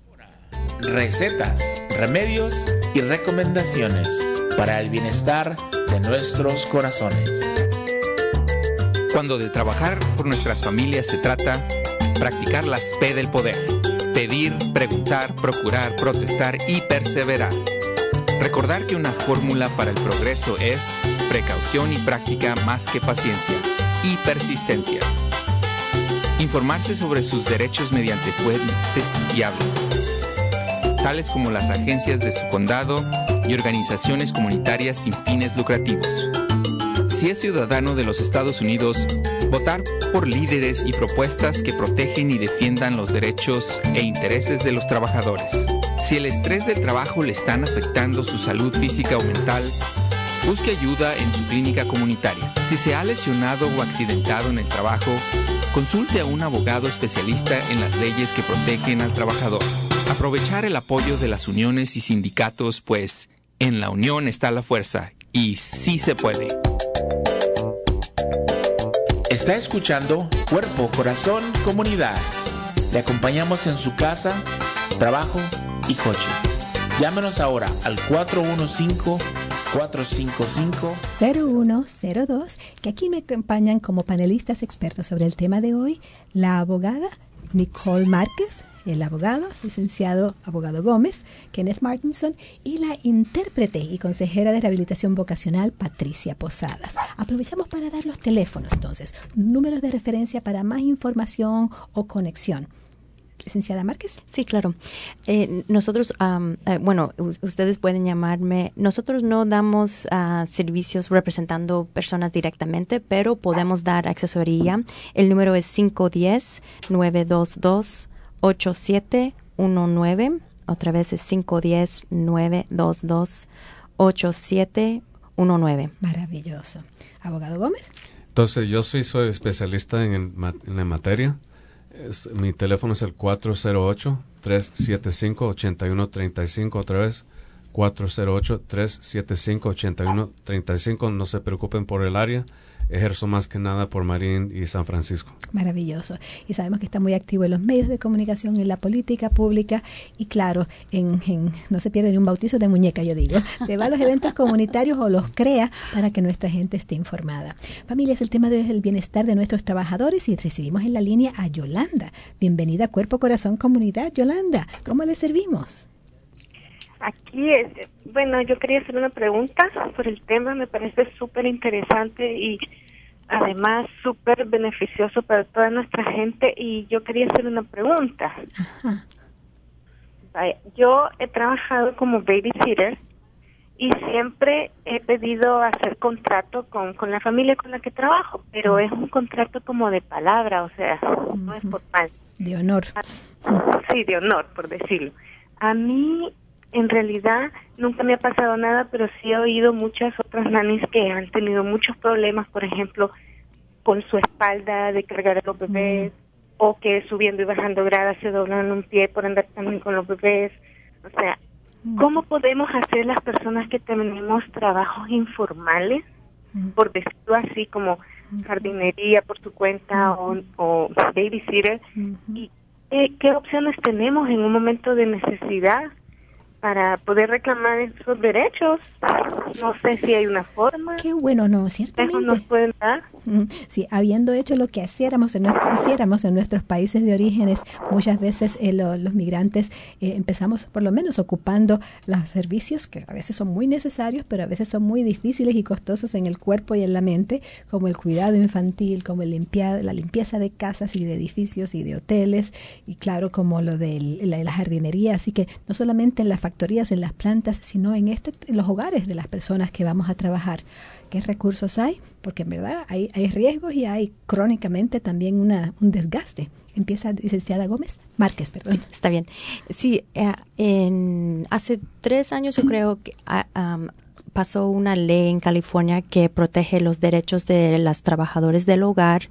Recetas, remedios y recomendaciones para el bienestar de nuestros corazones. Cuando de trabajar por nuestras familias se trata, practicar las P del poder: pedir, preguntar, procurar, protestar y perseverar. Recordar que una fórmula para el progreso es precaución y práctica más que paciencia y persistencia. Informarse sobre sus derechos mediante fuentes fiables, tales como las agencias de su condado y organizaciones comunitarias sin fines lucrativos. Si es ciudadano de los Estados Unidos, votar por líderes y propuestas que protegen y defiendan los derechos e intereses de los trabajadores. Si el estrés del trabajo le están afectando su salud física o mental, busque ayuda en su clínica comunitaria. Si se ha lesionado o accidentado en el trabajo, consulte a un abogado especialista en las leyes que protegen al trabajador. Aprovechar el apoyo de las uniones y sindicatos, pues en la unión está la fuerza, y sí se puede. Está escuchando Cuerpo, Corazón, Comunidad. Le acompañamos en su casa, trabajo y coche. Llámenos ahora al cuatro uno cinco, cuatro cinco cinco, cero uno cero dos, que aquí me acompañan como panelistas expertos sobre el tema de hoy, la abogada Nicole Márquez, el abogado, licenciado abogado Gómez, Kenneth Martinson, y la intérprete y consejera de rehabilitación vocacional, Patricia Posadas. Aprovechamos para dar los teléfonos, entonces, números de referencia para más información o conexión. Licenciada Márquez. Sí, claro. Eh, nosotros, um, eh, bueno, u- ustedes pueden llamarme. Nosotros no damos uh, servicios representando personas directamente, pero podemos dar asesoría. El número es cinco uno cero, nueve dos dos, ocho siete uno nueve. Otra vez es cinco uno cero, nueve dos dos, ocho siete uno nueve. Maravilloso. Abogado Gómez. Entonces, yo soy, soy especialista en, el, en la materia. Es, mi teléfono es el cuatro cero ocho, tres siete cinco, ocho uno tres cinco. Otra vez, cuatro cero ocho, tres siete cinco, ocho uno tres cinco. No se preocupen por el área. ejerzo más que nada por Marín y San Francisco. Maravilloso. Y sabemos que está muy activo en los medios de comunicación, en la política pública y claro, en, en no se pierde ni un bautizo de muñeca, yo digo. Se va a los eventos comunitarios o los crea para que nuestra gente esté informada. Familias, el tema de hoy es el bienestar de nuestros trabajadores y recibimos en la línea a Yolanda. Bienvenida a Cuerpo, Corazón, Comunidad. Yolanda, ¿cómo le servimos? Aquí, es, bueno, yo quería hacer una pregunta por el tema, me parece súper interesante y además súper beneficioso para toda nuestra gente y yo quería hacer una pregunta. Ajá. Vaya, yo he trabajado como babysitter y siempre he pedido hacer contrato con, con la familia con la que trabajo, pero es un contrato como de palabra, o sea, uh-huh. no es formal. De honor. Sí, de honor, por decirlo. A mí, en realidad, nunca me ha pasado nada, pero sí he oído muchas otras nannies que han tenido muchos problemas, por ejemplo, con su espalda de cargar a los bebés, uh-huh. o que subiendo y bajando gradas se doblan un pie por andar también con los bebés. O sea, ¿cómo podemos hacer las personas que tenemos trabajos informales, uh-huh. por decirlo así, como jardinería por tu cuenta uh-huh. o, o babysitter, uh-huh. y eh, qué opciones tenemos en un momento de necesidad para poder reclamar esos derechos? No sé si hay una forma. Qué bueno, no, ciertamente. ¿Nos pueden dar? Sí, habiendo hecho lo que hiciéramos en, nuestro, hiciéramos en nuestros países de orígenes, muchas veces eh, lo, los migrantes eh, empezamos por lo menos ocupando los servicios que a veces son muy necesarios, pero a veces son muy difíciles y costosos en el cuerpo y en la mente, como el cuidado infantil, como el limpiar, la limpieza de casas y de edificios y de hoteles, y claro, como lo de la, la jardinería. Así que no solamente en la factorías, en las plantas, sino en, este, en los hogares de las personas que vamos a trabajar. ¿Qué recursos hay? Porque en verdad hay, hay riesgos y hay crónicamente también una, un desgaste. Empieza, licenciada Gómez. Márquez, perdón. Está bien. Sí, eh, en, hace tres años yo creo que uh, um, pasó una ley en California que protege los derechos de las trabajadoras del hogar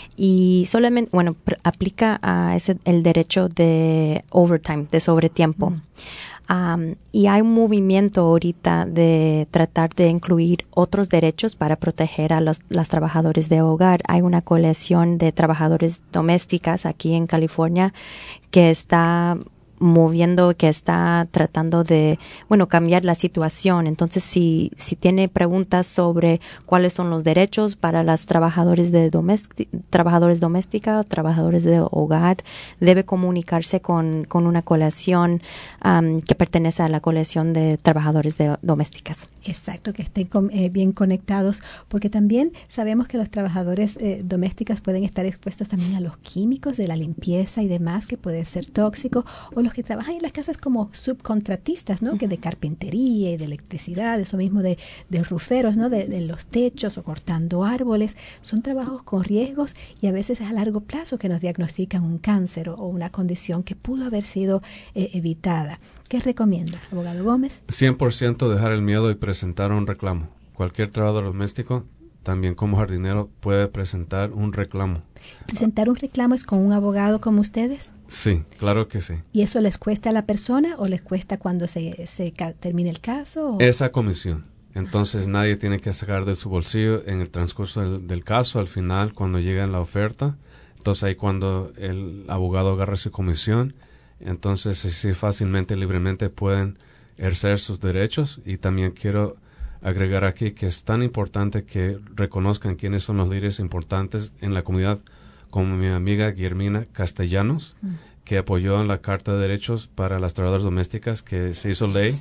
y solamente, bueno, pr- aplica a ese el derecho de overtime, de sobretiempo. Mm. Um, y hay un movimiento ahorita de tratar de incluir otros derechos para proteger a los las trabajadores de hogar. Hay una coalición de trabajadores domésticas aquí en California que está moviendo, que está tratando de, bueno, cambiar la situación. Entonces, si si tiene preguntas sobre cuáles son los derechos para las trabajadores de doméstica, trabajadores domésticas, trabajadores de hogar, debe comunicarse con, con una coalición um, que pertenece a la coalición de trabajadores de domésticas. Exacto, que estén con, eh, bien conectados, porque también sabemos que los trabajadores eh, domésticos pueden estar expuestos también a los químicos de la limpieza y demás, que puede ser tóxico, o los que trabajan en las casas como subcontratistas, ¿no? Uh-huh. Que de carpintería y de electricidad, eso mismo de, de ruferos, ¿no? De, de los techos o cortando árboles, son trabajos con riesgos y a veces es a largo plazo que nos diagnostican un cáncer o, o una condición que pudo haber sido eh, evitada. ¿Qué recomienda, abogado Gómez? cien por ciento dejar el miedo y presentar un reclamo. Cualquier trabajador doméstico, también como jardinero, puede presentar un reclamo. ¿Presentar un reclamo es con un abogado como ustedes? Sí, claro que sí. ¿Y eso les cuesta a la persona o les cuesta cuando se, se ca- termine el caso? ¿O? Esa comisión. Entonces, nadie tiene que sacar de su bolsillo en el transcurso del, del caso, al final, cuando llega la oferta. Entonces, ahí cuando el abogado agarra su comisión, entonces sí, fácilmente, libremente pueden ejercer sus derechos. Y también quiero agregar aquí que es tan importante que reconozcan quiénes son los líderes importantes en la comunidad, como mi amiga Guillermina Castellanos, mm. que apoyó en la Carta de Derechos para las Trabajadoras Domésticas, que se hizo ley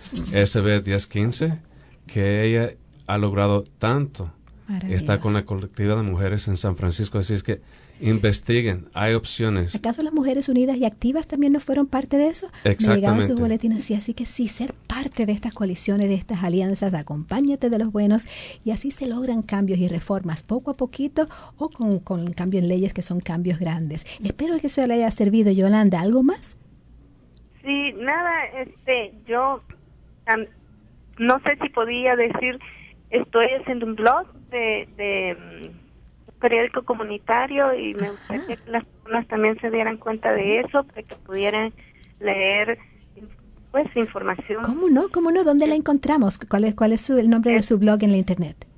S B diez quince, que ella ha logrado tanto. Está con la colectividad de mujeres en San Francisco, así es que investiguen, hay opciones. ¿Acaso las Mujeres Unidas y Activas también no fueron parte de eso? Exactamente. Me llegaban sus boletines así, así que sí, ser parte de estas coaliciones, de estas alianzas, acompáñate de los buenos y así se logran cambios y reformas poco a poquito o con, con cambio en leyes que son cambios grandes. Espero que eso le haya servido, Yolanda. ¿Algo más? Sí, nada, este, yo um, no sé si podía decir, estoy haciendo un blog de... de periódico comunitario y me gustaría que las personas también se dieran cuenta de eso para que pudieran leer pues información. ¿Cómo no? ¿Cómo no? ¿Dónde la encontramos? ¿Cuál es cuál es su, el nombre de su blog en la internet?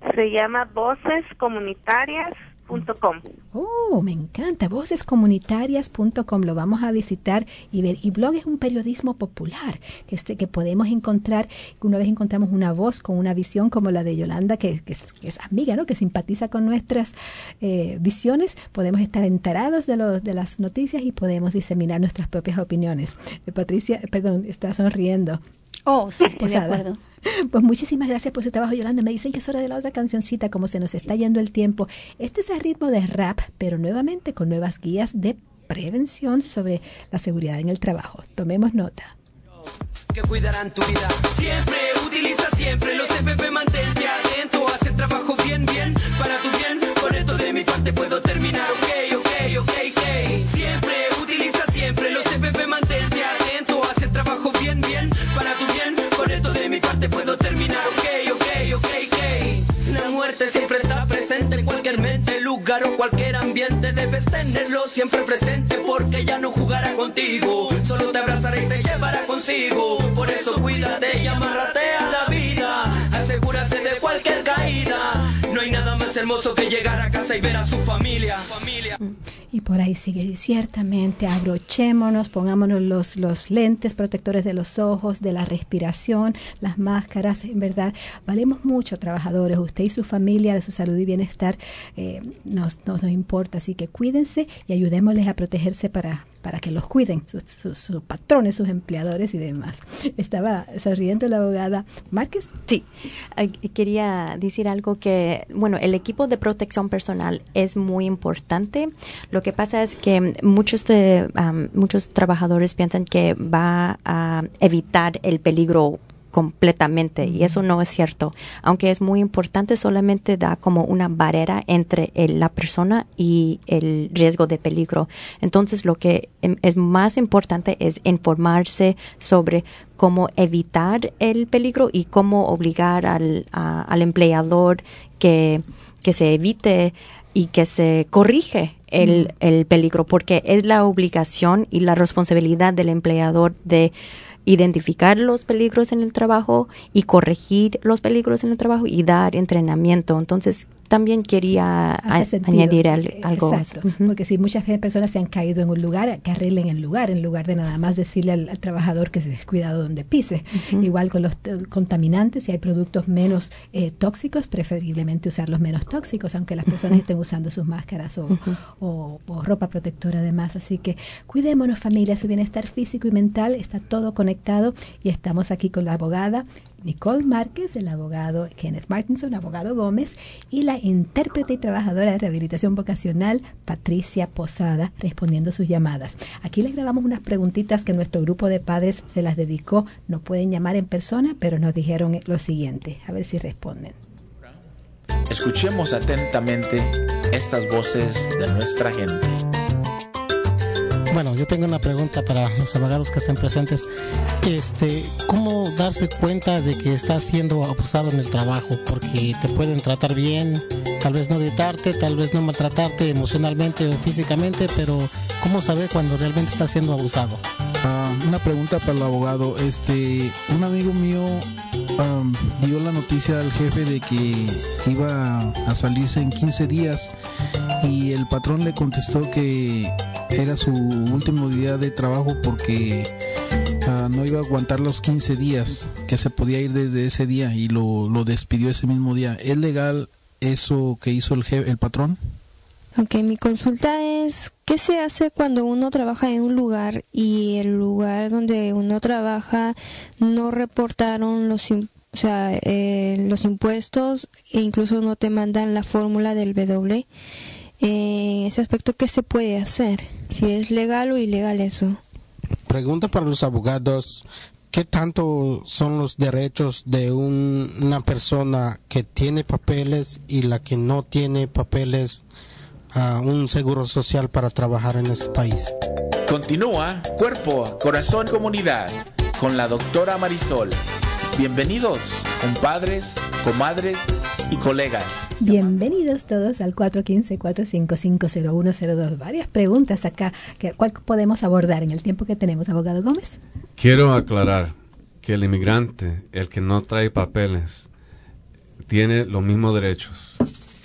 Se llama voces comunitarias punto com. Oh, me encanta, voces comunitarias punto com, lo vamos a visitar y ver. Y blog es un periodismo popular que, este, que podemos encontrar. Una vez encontramos una voz con una visión como la de Yolanda, que, que, es, que es amiga, ¿no? Que simpatiza con nuestras eh, visiones, podemos estar enterados de, lo, de las noticias y podemos diseminar nuestras propias opiniones. Eh, Patricia, perdón, está sonriendo. Oh, sí, estoy de acuerdo. Pues muchísimas gracias por su trabajo, Yolanda. Me dicen que es hora de la otra cancioncita, como se nos está yendo el tiempo. Este es el ritmo de rap, pero nuevamente con nuevas guías de prevención sobre la seguridad en el trabajo. Tomemos nota. Que cuidarán tu vida. Siempre, utiliza siempre los C P P, mantente atento, haz el trabajo bien, bien, para tu bien. Con esto de mi parte puedo terminar. Ok, ok, ok, ok. Siempre, utiliza siempre los C P P, mantente atento, haz el trabajo bien, bien, para tu bien. Con esto de mi parte puedo terminar. Ok, ok, ok, ok. La muerte siempre está presente en cualquier mente, lugar o cualquier ambiente. Debes tenerlo siempre presente porque ya no jugará contigo. Solo te abrazará y te llevará consigo. Por eso cuídate y amárrate a la vida. Asegúrate de cualquier caída. No hay nada más hermoso que llegar a casa y ver a su familia. familia. Y por ahí sigue, ciertamente, abrochémonos, pongámonos los, los lentes protectores de los ojos, de la respiración, las máscaras. En verdad, valemos mucho, trabajadores. Usted y su familia, de su salud y bienestar, eh, nos, nos, nos importa. Así que cuídense y ayudémosles a protegerse para, para que los cuiden, sus, sus, sus patrones, sus empleadores y demás. Estaba sonriendo la abogada Márquez. Sí, eh, quería decir algo que, bueno, el equipo de protección personal es muy importante. Lo que pasa es que muchos de, um, muchos trabajadores piensan que va a evitar el peligro completamente, y eso no es cierto. Aunque es muy importante, solamente da como una barrera entre el, la persona y el riesgo de peligro. Entonces, lo que es más importante es informarse sobre cómo evitar el peligro y cómo obligar al, a, al empleador que, que se evite y que se corrige el, mm. el peligro, porque es la obligación y la responsabilidad del empleador de identificar los peligros en el trabajo y corregir los peligros en el trabajo y dar entrenamiento. Entonces, también quería a, añadir al, algo. Exacto, uh-huh. Porque si muchas personas se han caído en un lugar, que arreglen el lugar, en lugar de nada más decirle al, al trabajador que se descuidado donde pise. Uh-huh. Igual con los t- contaminantes, si hay productos menos eh, tóxicos, preferiblemente usar los menos tóxicos, aunque las personas uh-huh. estén usando sus máscaras o, uh-huh. o, o ropa protectora además. Así que cuidémonos, familia, su bienestar físico y mental está todo conectado, y estamos aquí con la abogada Nicole Márquez, el abogado Kenneth Martinson, abogado Gómez, y la intérprete y trabajadora de rehabilitación vocacional Patricia Posada, respondiendo sus llamadas. Aquí les grabamos unas preguntitas que nuestro grupo de padres se las dedicó. No pueden llamar en persona, pero nos dijeron lo siguiente. A ver si responden. Escuchemos atentamente estas voces de nuestra gente. Bueno, yo tengo una pregunta para los abogados que están presentes. Este, ¿cómo darse cuenta de que estás siendo abusado en el trabajo? Porque te pueden tratar bien, tal vez no gritarte, tal vez no maltratarte emocionalmente o físicamente, pero ¿cómo saber cuando realmente estás siendo abusado? Uh, una pregunta para el abogado. Este, un amigo mío um, dio la noticia al jefe de que iba a salirse en quince días, y el patrón le contestó que era su último día de trabajo porque uh, no iba a aguantar los quince días, que se podía ir desde ese día, y lo, lo despidió ese mismo día. ¿Es legal eso que hizo el jefe, el patrón? Ok, mi consulta es, ¿qué se hace cuando uno trabaja en un lugar y el lugar donde uno trabaja no reportaron los impuestos? O sea, eh, los impuestos, e incluso no te mandan la fórmula del W. En ese aspecto, ¿qué se puede hacer? Si es legal o ilegal eso. Pregunta para los abogados: ¿qué tanto son los derechos de un, una persona que tiene papeles y la que no tiene papeles a un seguro social para trabajar en este país? Continúa Cuerpo, Corazón, Comunidad con la doctora Marisol. Bienvenidos, compadres, comadres y colegas. Bienvenidos todos al cuatro uno cinco, cuatro cinco cinco, cero uno cero dos. Varias preguntas acá. ¿Cuál podemos abordar en el tiempo que tenemos, abogado Gómez? Quiero aclarar que el inmigrante, el que no trae papeles, tiene los mismos derechos.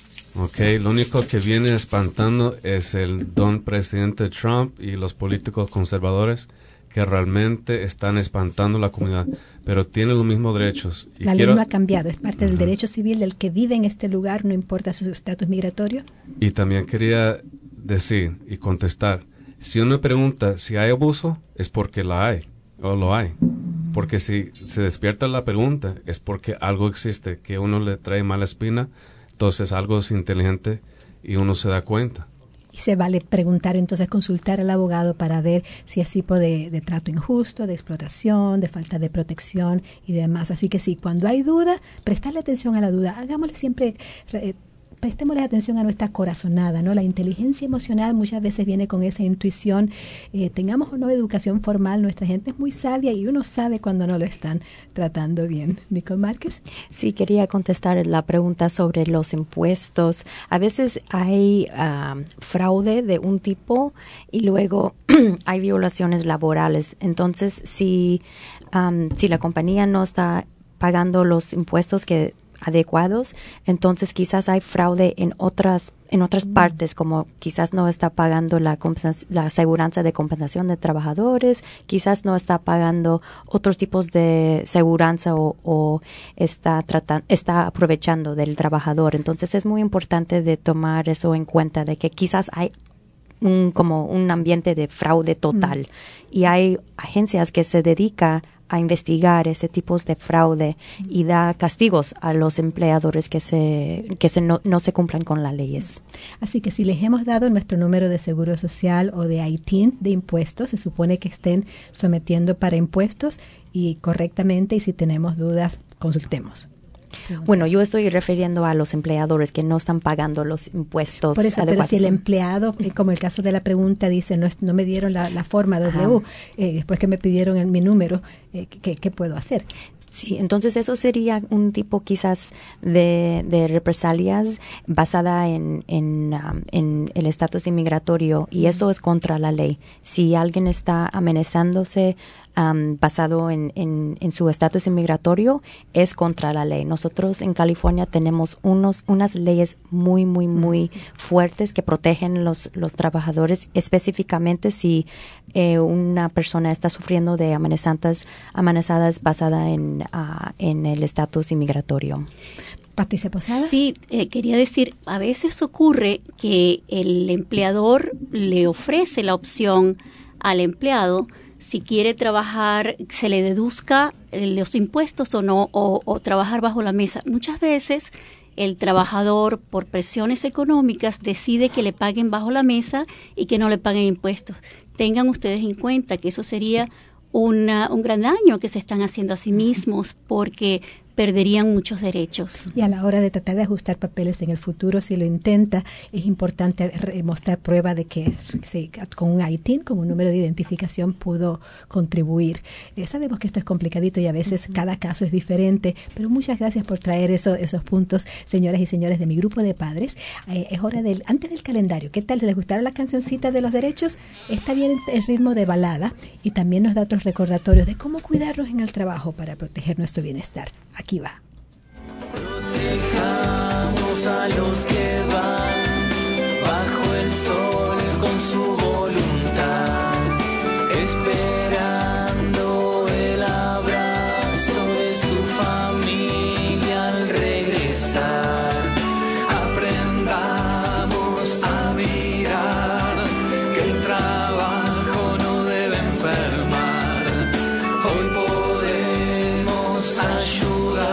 Okay, lo único que viene espantando es el don presidente Trump y los políticos conservadores que realmente están espantando la comunidad, pero tiene los mismos derechos. Y la quiero, ley no ha cambiado, es parte uh-huh. del derecho civil del que vive en este lugar, no importa su estatus migratorio. Y también quería decir y contestar, si uno pregunta si hay abuso, es porque la hay, o lo hay. Porque si se despierta la pregunta, es porque algo existe, que uno le trae mala espina, entonces algo es inteligente y uno se da cuenta. Y se vale preguntar, entonces consultar al abogado para ver si es tipo de, de trato injusto, de explotación, de falta de protección y demás. Así que sí, cuando hay duda, prestarle atención a la duda. Hagámosle siempre... Eh, prestémosle atención a nuestra corazonada, ¿no? La inteligencia emocional muchas veces viene con esa intuición. Eh, tengamos o no educación formal, nuestra gente es muy sabia y uno sabe cuando no lo están tratando bien. Nicole Márquez. Sí, quería contestar la pregunta sobre los impuestos. A veces hay uh, fraude de un tipo y luego hay violaciones laborales. Entonces, si, um, si la compañía no está pagando los impuestos que adecuados, entonces quizás hay fraude en otras en otras mm. partes, como quizás no está pagando la la aseguranza de compensación de trabajadores, quizás no está pagando otros tipos de aseguranza o, o está tratando está aprovechando del trabajador. Entonces es muy importante de tomar eso en cuenta, de que quizás hay un como un ambiente de fraude total mm. y hay agencias que se dedican a investigar ese tipo de fraude y da castigos a los empleadores que se que se no, no se cumplan con las leyes. Así que si les hemos dado nuestro número de seguro social o de I T I N de impuestos, se supone que estén sometiendo para impuestos y correctamente, y si tenemos dudas, consultemos. Bueno, yo estoy refiriendo a los empleadores que no están pagando los impuestos. Por eso, pero si el empleado, eh, como el caso de la pregunta, dice, no, no me dieron la, la forma W, eh, después que me pidieron el, mi número, eh, ¿qué, ¿qué puedo hacer? Sí, entonces eso sería un tipo quizás de, de represalias basada en, en, um, en el estatus inmigratorio, y eso es contra la ley. Si alguien está amenazándose um, basado en, en, en su estatus inmigratorio, es contra la ley. Nosotros en California tenemos unos unas leyes muy, muy, muy fuertes que protegen los, los trabajadores, específicamente si eh, una persona está sufriendo de amenazas, amenazadas basada en Uh, en el estatus inmigratorio. Patricia Posada. Sí, eh, quería decir, a veces ocurre que el empleador le ofrece la opción al empleado si quiere trabajar, se le deduzca eh, los impuestos o no, o, o trabajar bajo la mesa. Muchas veces el trabajador, por presiones económicas, decide que le paguen bajo la mesa y que no le paguen impuestos. Tengan ustedes en cuenta que eso sería Una, un gran daño que se están haciendo a sí mismos, porque perderían muchos derechos. Y a la hora de tratar de ajustar papeles en el futuro, si lo intenta, es importante mostrar prueba de que sí, con un I T I N, con un número de identificación, pudo contribuir. Eh, sabemos que esto es complicadito y a veces uh-huh. cada caso es diferente, pero muchas gracias por traer eso, esos puntos, señoras y señores de mi grupo de padres. Eh, es hora del, antes del calendario, ¿qué tal? ¿Les gustaron la cancioncita de los derechos? Está bien el ritmo de balada y también nos da otros recordatorios de cómo cuidarnos en el trabajo para proteger nuestro bienestar. Aquí va. Protejamos a los que van bajo el sol con su voluntad, esperando el abrazo de su familia al regresar. Aprendamos a mirar que el trabajo no debe enfermar. Hoy podemos ayudar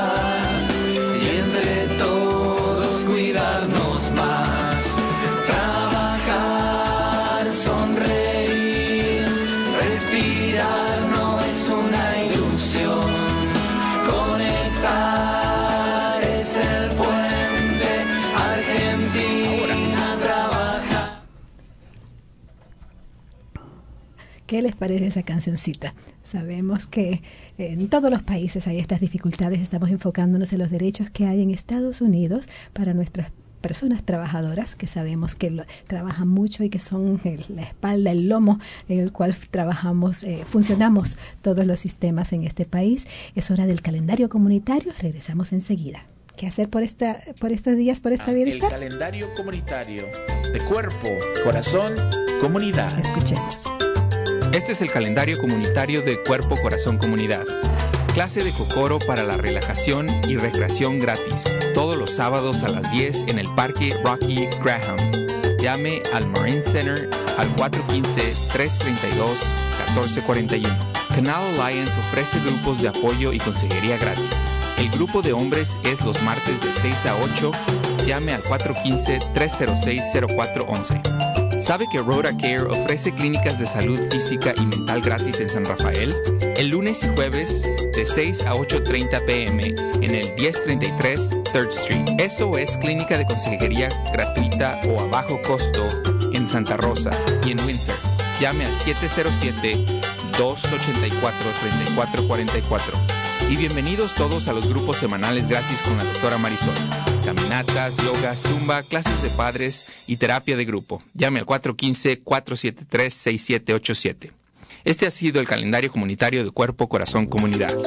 ¿Qué les parece esa cancioncita? Sabemos que en todos los países hay estas dificultades. Estamos enfocándonos en los derechos que hay en Estados Unidos para nuestras personas trabajadoras, que sabemos que lo, trabajan mucho y que son el, la espalda, el lomo en el cual trabajamos, eh, funcionamos todos los sistemas en este país. Es hora del calendario comunitario. Regresamos enseguida. ¿Qué hacer por esta, por estos días, por esta bienestar? El calendario comunitario de cuerpo, corazón, comunidad. Escuchemos. Este es el calendario comunitario de Cuerpo, Corazón, Comunidad. Clase de Kokoro para la relajación y recreación gratis. Todos los sábados a las diez en el Parque Rocky Graham. Llame al Marine Center al cuatro uno cinco, tres tres dos, uno cuatro cuatro uno. Canal Alliance ofrece grupos de apoyo y consejería gratis. El grupo de hombres es los martes de seis a ocho. Llame al cuatro uno cinco, tres cero seis, cero cuatro uno uno. ¿Sabe que Rhoda Care ofrece clínicas de salud física y mental gratis en San Rafael? El lunes y jueves de seis a ocho treinta pm en el diez treinta y tres third Street. Eso es clínica de consejería gratuita o a bajo costo en Santa Rosa y en Windsor. Llame al siete cero siete, dos ocho cuatro, tres cuatro cuatro cuatro. Y bienvenidos todos a los grupos semanales gratis con la doctora Marisol. Caminatas, yoga, zumba, clases de padres y terapia de grupo. Llame al cuatro uno cinco, cuatro siete tres, seis siete ocho siete. Este ha sido el calendario comunitario de Cuerpo, Corazón, Comunidad.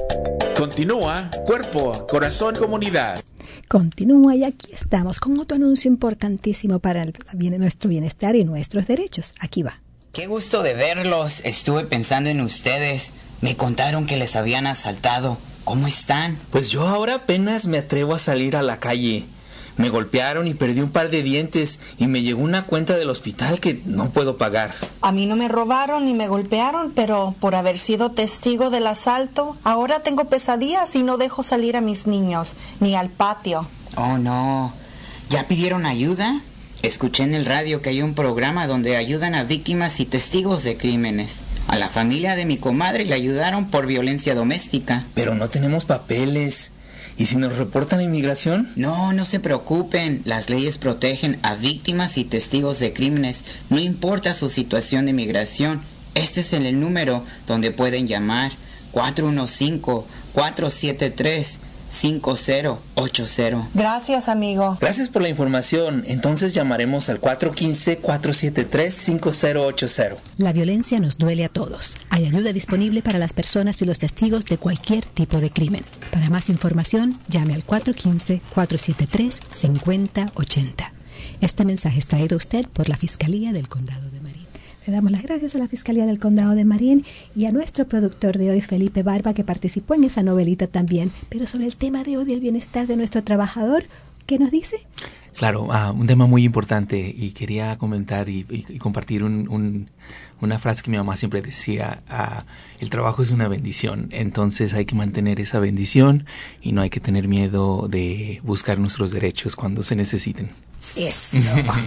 Continúa Cuerpo, Corazón, Comunidad. Continúa y aquí estamos con otro anuncio importantísimo para el, nuestro bienestar y nuestros derechos. Aquí va. Qué gusto de verlos. Estuve pensando en ustedes. Me contaron que les habían asaltado. ¿Cómo están? Pues yo ahora apenas me atrevo a salir a la calle. Me golpearon y perdí un par de dientes y me llegó una cuenta del hospital que no puedo pagar. A mí no me robaron ni me golpearon, pero por haber sido testigo del asalto, ahora tengo pesadillas y no dejo salir a mis niños, ni al patio. Oh, no. ¿Ya pidieron ayuda? Escuché en el radio que hay un programa donde ayudan a víctimas y testigos de crímenes. A la familia de mi comadre le ayudaron por violencia doméstica. Pero no tenemos papeles. ¿Y si nos reportan a inmigración? No, no se preocupen. Las leyes protegen a víctimas y testigos de crímenes. No importa su situación de inmigración. Este es el número donde pueden llamar. cuatro uno cinco, cuatro siete tres, cinco cero ocho cero. Gracias, amigo. Gracias por la información. Entonces llamaremos al cuatro uno cinco, cuatro siete tres, cinco cero ocho cero. La violencia nos duele a todos. Hay ayuda disponible para las personas y los testigos de cualquier tipo de crimen. Para más información, llame al cuatro uno cinco, cuatro siete tres, cinco cero ocho cero. Este mensaje es traído a usted por la Fiscalía del Condado de Marín. Le damos las gracias a la Fiscalía del Condado de Marín y a nuestro productor de hoy, Felipe Barba, que participó en esa novelita también. Pero sobre el tema de hoy del bienestar de nuestro trabajador, ¿qué nos dice? Claro, uh, un tema muy importante y quería comentar y, y, y compartir un, un, una frase que mi mamá siempre decía, uh, el trabajo es una bendición, entonces hay que mantener esa bendición y no hay que tener miedo de buscar nuestros derechos cuando se necesiten. Eso.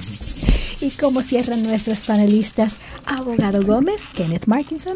¿Y cómo cierran nuestros panelistas? Abogado Gómez, Kenneth Markinson.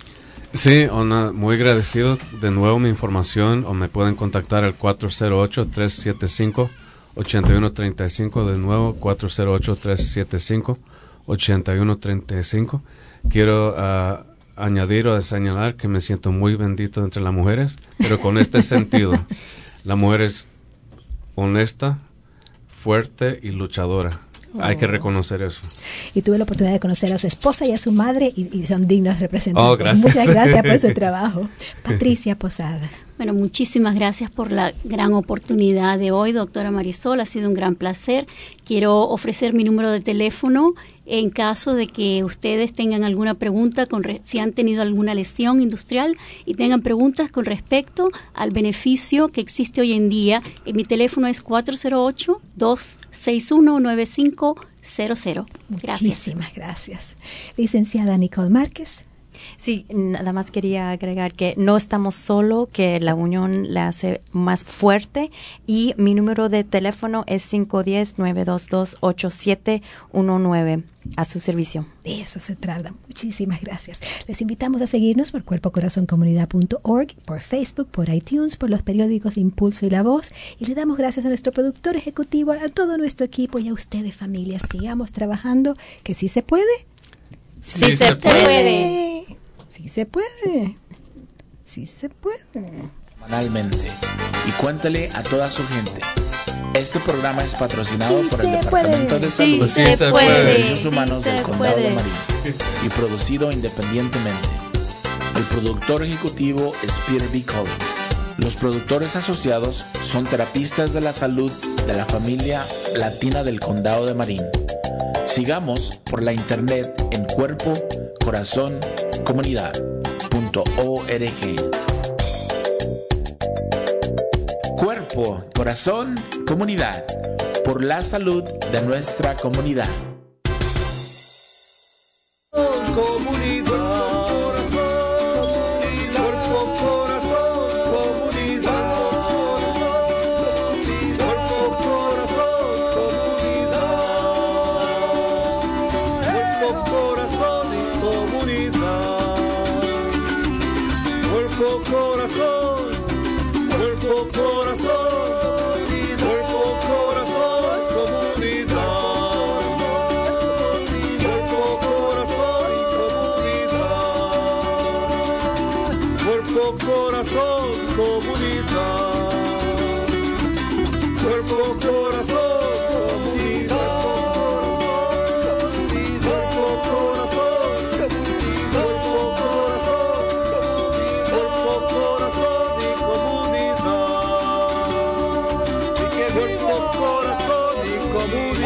Sí, una, muy agradecido. De nuevo mi información, o me pueden contactar al cuatro cero ocho, tres siete cinco, ocho uno tres cinco. De nuevo, cuatro cero ocho, tres siete cinco, ocho uno tres cinco. Quiero uh, añadir o señalar que me siento muy bendito entre las mujeres, pero con este sentido. La mujer es honesta, fuerte y luchadora. Oh. Hay que reconocer eso. Y tuve la oportunidad de conocer a su esposa y a su madre y, y son dignos representantes. Oh, gracias. Muchas gracias por su trabajo. Patricia Posada. Bueno, muchísimas gracias por la gran oportunidad de hoy, doctora Marisol. Ha sido un gran placer. Quiero ofrecer mi número de teléfono en caso de que ustedes tengan alguna pregunta, con re- si han tenido alguna lesión industrial y tengan preguntas con respecto al beneficio que existe hoy en día. Y mi teléfono es cuatro cero ocho, dos seis uno, nueve cinco cero cero. Gracias. Muchísimas gracias. Licenciada Nicole Márquez. Sí, nada más quería agregar que no estamos solo, que la unión la hace más fuerte y mi número de teléfono es cinco uno cero, nueve dos dos, ocho siete uno nueve a su servicio. De eso se trata. Muchísimas gracias. Les invitamos a seguirnos por cuerpo corazón comunidad punto org, por Facebook, por iTunes, por los periódicos Impulso y La Voz y le damos gracias a nuestro productor ejecutivo, a todo nuestro equipo y a ustedes, familias. Sigamos trabajando, que sí se puede. Sí, sí se, se puede. puede. Sí se puede. Sí se puede. Semanalmente. Y cuéntale a toda su gente. Este programa es patrocinado sí por el Departamento puede. de Salud sí y Servicios sí Humanos del Condado puede. de Marín y producido independientemente. El productor ejecutivo es Peter B. Collins. Los productores asociados son terapistas de la salud de la familia latina del Condado de Marin. Sigamos por la internet en cuerpo corazón comunidad punto org. Cuerpo, corazón, comunidad, por la salud de nuestra comunidad. Comunidad. Comunidad.